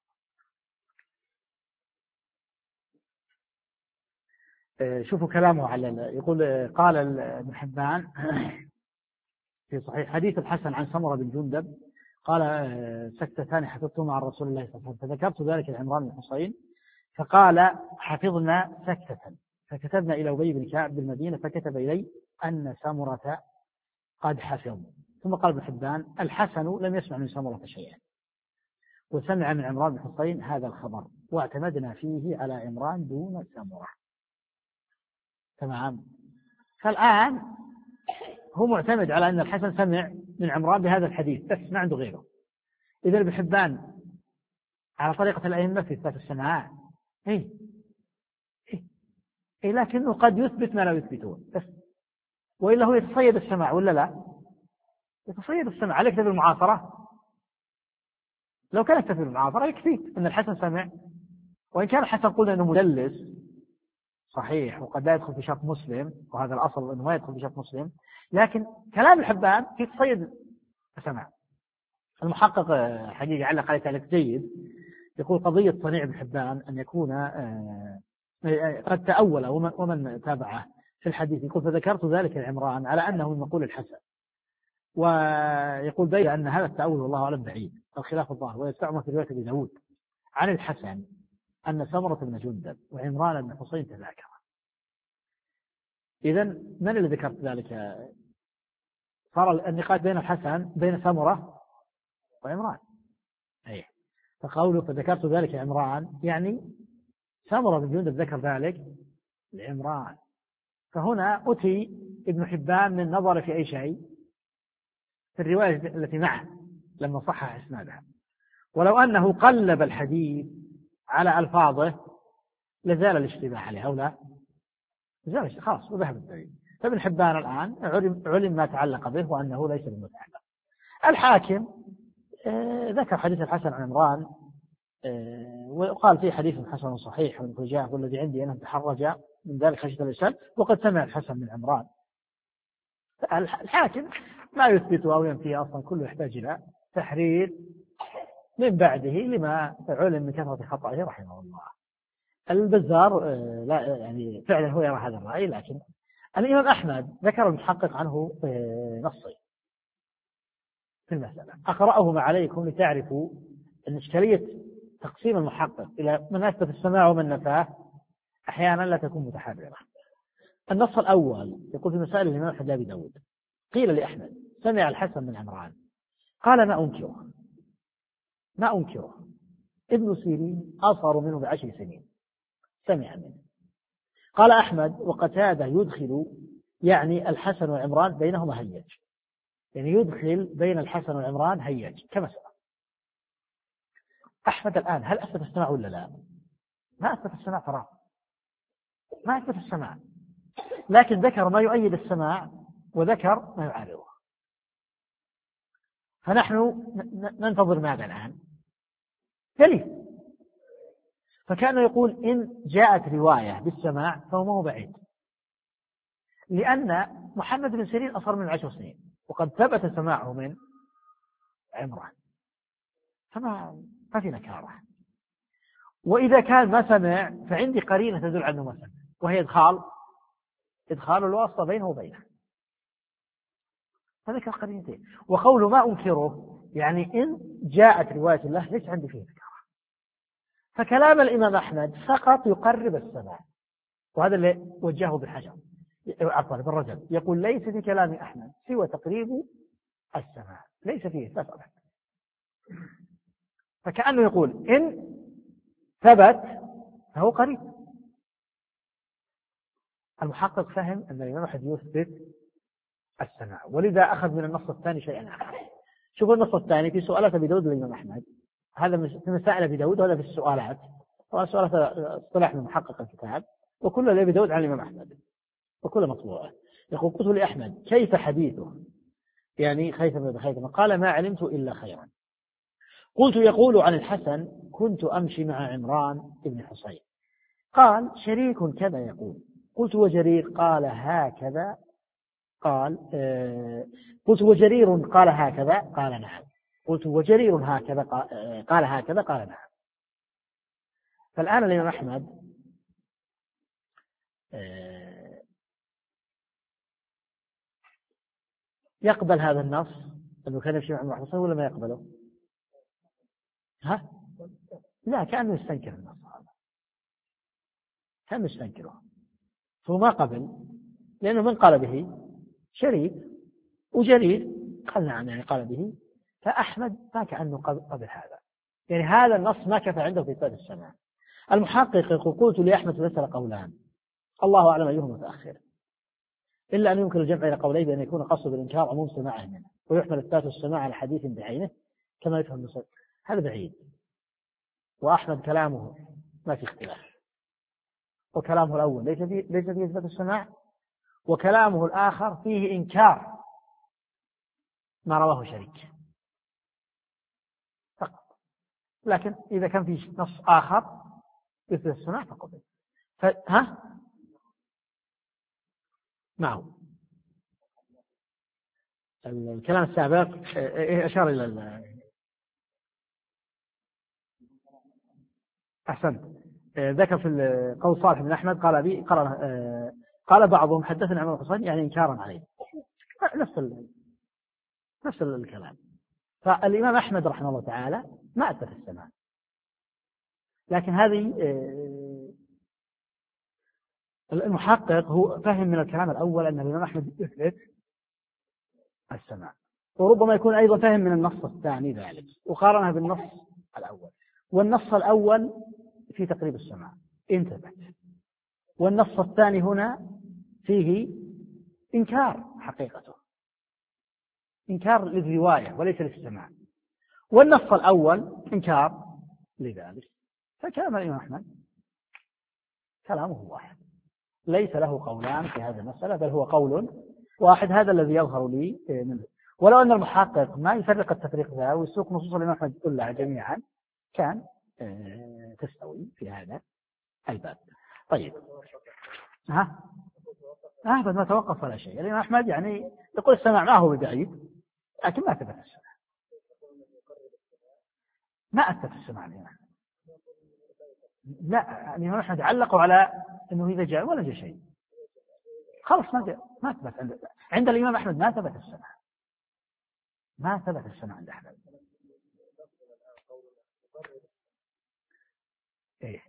شوفوا كلامه على يقول قال ابن حبان في صحيح حديث الحسن عن سمرة بن جندب قال سكتتان حفظتهما عن رسول الله صلى الله عليه وسلم، فذكرت ذلك لعمران بن حصين فقال حفظنا سكتة، فكتبنا إلى أبي بن كعب بالمدينة فكتب إلي أن سمرة قد حفظ. ثم قال ابن حبان الحسن لم يسمع من سمرة شيئا وسمع من عمران بن حصين هذا الخبر واعتمدنا فيه على عمران دون سمرة. تمام. فالآن هو معتمد على أن الحسن سمع من عمران بهذا الحديث بس ما عنده غيره. إذا ابن حبان على طريقة الأئمة في إثبات السماع إيه إيه إيه لكنه قد يثبت ما لا يثبتون بس، وإلا هو يتصيد السماع ولا لا؟ يتصيد السماع. عليك في المعاصرة، لو كانت في المعاصرة يكفيك أن الحسن سمع، وإن كان الحسن قلنا أنه مدلس صحيح وقد لا يدخل في شرط مسلم، وهذا الأصل أنه ما يدخل في شرط مسلم، لكن كلام الحبان في تصيد السماع. المحقق حقيقة علق عليه تعليق جيد، يقول قضية صنيع ابن حبان أن يكون قد تأول ومن تابعه في الحديث، يقول فذكرت ذلك لعمران على أنه من مقول الحسن، ويقول بين أن هذا التأول والله أعلم بعيد الخلاف الظاهر، ويستعمل في رواية أبي داود عن الحسن أن سمرة بن جندب وعمران بن حصين تذاكر. إذن من اللي ذكرت ذلك؟ صار النقاش بين الحسن بين سمرة وعمران. أيه. فقوله فذكرت ذلك عمران يعني سمرة بن جندب ذكر ذلك لعمران. فهنا أتي ابن حبان من نظر في أي شيء في الرواية التي معه لما صحح إسنادها، ولو أنه قلب الحديث على ألفاظه لزال الاشتباه عليه أو لا؟ لزال خلاص وذهب الدليل. فابن حبان الآن علم, علم ما تعلق به وأنه ليس بالمتعلق. الحاكم آه ذكر حديث الحسن عن عمران آه وقال فيه حديث حسن صحيح والفجاء والذي عندي أنه تحرج من ذلك خشية الإرسال، وقد سمع الحسن من عمران. الحاكم ما يثبته أو ينفيه أصلا كله يحتاج إلى تحرير من بعده لما علم من كثرة خطأه رحمه الله. البزار آه لا يعني فعلا هو يرى هذا الرأي، لكن الإمام أحمد ذكر المحقق عنه آه نصي في المسألة أقرأه ما عليكم لتعرفوا أن إشكالية تقسيم المحقق إلى من أثبت السماع ومن نفاه أحيانا لا تكون متحررة. النص الأول يقول في مسائل الإمام أحمد أبي داود قيل لأحمد سمع الحسن من عمران قال ما أنكره ما أنكره ابن سيرين أصغر منه بعشر سنين سمع منه. قال أحمد وقتادة يدخل يعني الحسن وعمران بينهما هيج، يعني يدخل بين الحسن وعمران هيج كما سبق. أحمد الآن هل أثبت السماع ولا لا؟ ما أثبت السماع ترى ما أثبت السماع، لكن ذكر ما يؤيد السماع وذكر ما يعارضه. فنحن ننتظر ماذا الآن؟ دليل. فكان يقول إن جاءت رواية بالسماع فهو ما هو بعيد، لأن محمد بن سيرين أصغر من عشر سنين وقد ثبت سماعه من عمران، فما ما في نكارة. وإذا كان ما سمع فعندي قرينة تدل على أنه ما سمع، وهي إدخال إدخال الواسطة بينه وبينه، فذكر قرينتين. وقوله ما أنكره يعني إن جاءت رواية الله ليس عندي فيه نكارة. فكلام الإمام أحمد فقط يقرب السماع، وهذا اللي وجهه بالحجر عفوا بالرجل، يقول ليس في كلام أحمد سوى تقريب السماع ليس فيه إثبات. فكأنه يقول إن ثبت فهو قريب. المحقق فهم أن الإمام أحمد يثبت السماع، ولذا أخذ من النص الثاني شيئا آخر. شوفوا النص الثاني في سؤالات أبي داود للإمام أحمد، هذا في مسائل أبي داود وهذا في السؤالات، وسؤالات اصطلاح من محقق الكتاب، وكل لأبي داود عن الإمام أحمد وكل مطبوعه. يقول قلت لأحمد كيف حديثه يعني خيثم بخيثم قال ما علمت إلا خيرا. قلت يقول عن الحسن كنت أمشي مع عمران بن حصين قال شريك كذا يقول. قلت وجرير قال هكذا قال قلت وجرير قال هكذا قال نعم، قلت وجرير هكذا قال هكذا قال نعم. فالآن الإمام أحمد يقبل هذا النص أنه كان يمشي مع المحصن ولا ما يقبله؟ ها؟ لا، كأنه يستنكر النص هذا، كأنه يستنكره، فهو ما قبل، لأنه من قال به؟ شريك، وجرير قال نعم يعني قال به، فأحمد ما كأنه قبل هذا، يعني هذا النص ما كفى عنده في إثبات السماع. المحقق قلت لأحمد مثل قولان الله أعلم أيهما متأخر، إلا أن يمكن الجمع إلى قولين بأن يكون قصد بالإنكار عموم سماعه منه، ويحمل إثبات السماع على حديث بعينه كما يفهم المسلم. هذا بعيد، وأحمد كلامه ما في اختلاف، وكلامه الأول ليس فيه ليس فيه إثبات السماع، وكلامه الآخر فيه إنكار ما رواه شريك فقط. لكن إذا كان في نص آخر يثبت السماع فقط. ها معه الكلام السابق أشار إلى أحسنت، ذكر في قول صالح بن أحمد قال بي قال قال بعضهم حدثنا عن الحصين يعني إنكارا عليه، نفس نفس الكلام. فالإمام أحمد رحمه الله تعالى ما أثبت السماع، لكن هذه المحقق هو فهم من الكلام الأول أن الإمام أحمد يثبت السماع، وربما يكون أيضا فهم من النص الثاني ذلك وقارنها بالنص الأول، والنص الأول في تقريب السماع إن ثبت، والنص الثاني هنا فيه إنكار حقيقته، إنكار للرواية وليس للسماع، والنص الأول إنكار لذلك. فكلام الإمام أحمد كلامه واحد، ليس له قولان في هذه المسألة، بل هو قول واحد، هذا الذي يظهر لي منه. ولو أن المحقق ما يفرق التفريق ذا ويسوق نصوص الإمام أحمد كلها جميعا كان تستوي في هذا الباب. طيب ها أبدا ما توقف ولا شيء. الإمام أحمد يعني يقول السماع ما هو ببعيد، لكن ما ثبت السماع، ما أثبت السماع الإمام أحمد. لا، الإمام أحمد علقوا على أنه إذا جاء ولا جاء شيء خلاص ما جاء، ما ثبت عند عند الإمام أحمد، ما ثبت السماع، ما ثبت السماع عند أحمد. إيه؟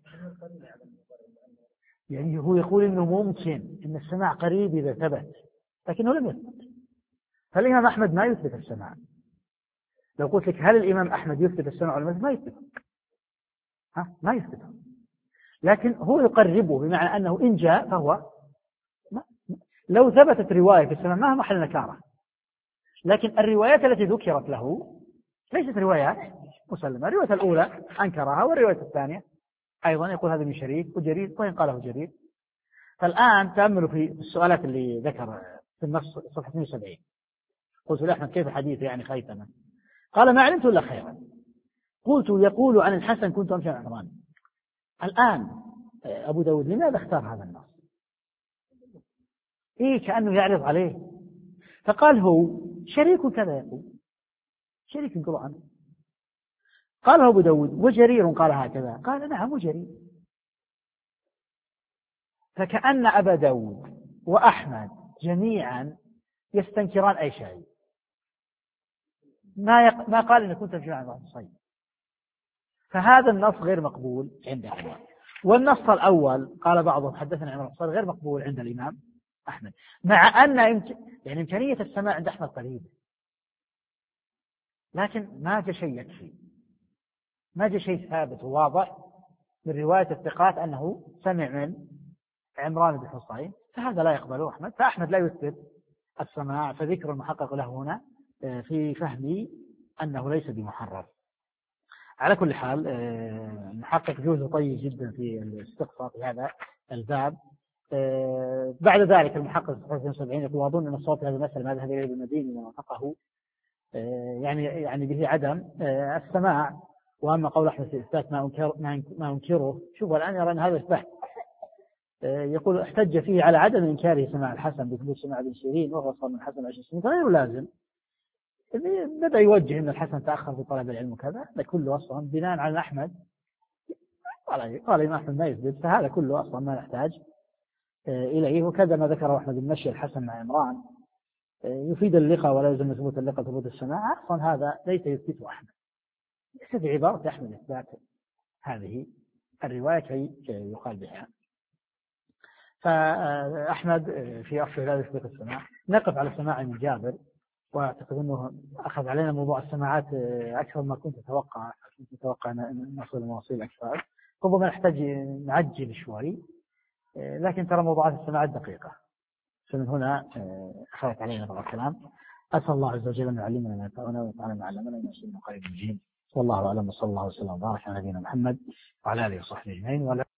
يعني هو يقول إنه ممكن إن السماع قريب إذا ثبت، لكنه لم يثبت. فالإمام أحمد ما يثبت السماع. لو قلت لك هل الإمام أحمد يثبت السماع ولا ما يثبت؟ ها ما يثبته، لكن هو يقربه بمعنى أنه إن جاء فهو ما. لو ثبتت رواية في السماع ما هو محل نكارة، لكن الروايات التي ذكرت له ليست روايات مسلمة. الرواية الأولى أنكرها، والرواية الثانية أيضا يقول هذا من شريك وجرير وإن قاله جرير. فالآن تأملوا في السؤالات اللي ذكر في النص صفحة اثنين وسبعين. قلت لأحمد كيف حديث يعني خيثما؟ قال ما علمت إلا خيرا. قلت يقول عن الحسن كنت أمشي مع عمران. الآن أبو داود لماذا اختار هذا النص؟ إيه كأنه يعرض عليه، فقال هو شريك كذا يقول شريك القرآن. قال أبو داود وجرير قال هكذا، قال نعم وجرير. فكأن أبا داود وأحمد جميعا يستنكران أي شيء، ما يق... ما قال إن كنت أمشي مع الصيد. فهذا النص غير مقبول عند أحمد. والنص الأول قال بعضهم حدثنا عن الصيد غير مقبول عند الإمام أحمد، مع أن إمك... يعني إمكانية السماع عند أحمد قريبة، لكن ما جاء شيء يكفي، ما جاء شيء ثابت وواضح من رواية الثقات أنه سمع من عمران بن حصين، فهذا لا يقبله أحمد. فأحمد لا يثبت السماع، فذكر المحقق له هنا في فهمي أنه ليس بمحرر. على كل حال المحقق جوزه طيب جدا في الاستقصاء في هذا الباب. بعد ذلك المحقق في اثنين وسبعين يقول وأظن أن الصوت في هذه المسألة ما ذهب إليه المديني ووافقه، يعني يعني به عدم السماع. وأما قول أحمد في إثبات ما أنكر ما أنكره، شوفوا الآن يرى أن هذا إثبات، يقول احتج فيه على عدم إنكاره سماع الحسن بثبوت سماع ابن سيرين وهو صار من الحسن عشر سنين، فغير لازم. بدأ يوجه أن الحسن تأخر في طلب العلم وكذا، هذا كله أصلا بناء على أحمد قال قال إمام أحمد ما يثبت، فهذا كله أصلا ما نحتاج إليه. وكذا ما ذكره أحمد بن مشي الحسن مع عمران يفيد اللقاء ولا يلزم ثبوت اللقاء ثبوت السماع، أصلا هذا ليس يثبته أحمد، ليس بعبارة أحمد إثبات هذه الرواية كي يقال بها. فأحمد في أصل لا يثبت السماع. نقف على السماع من جابر، وأعتقد أنه أخذ علينا موضوع السماعات أكثر ما كنت أتوقع، كنت أتوقع أن نصل المواصيل أكثر، ربما نحتاج نعجل شوي، لكن ترى موضوعات السماعات دقيقة، فمن هنا أخذت علينا بعض الكلام. أسأل الله عز وجل أن يعلمنا ما ينفعنا وينفعنا ما علمنا ونسأل من قريب مجيد. والله أعلم، وصلى الله وسلم وبارك على نبينا محمد وعلى آله وصحبه أجمعين.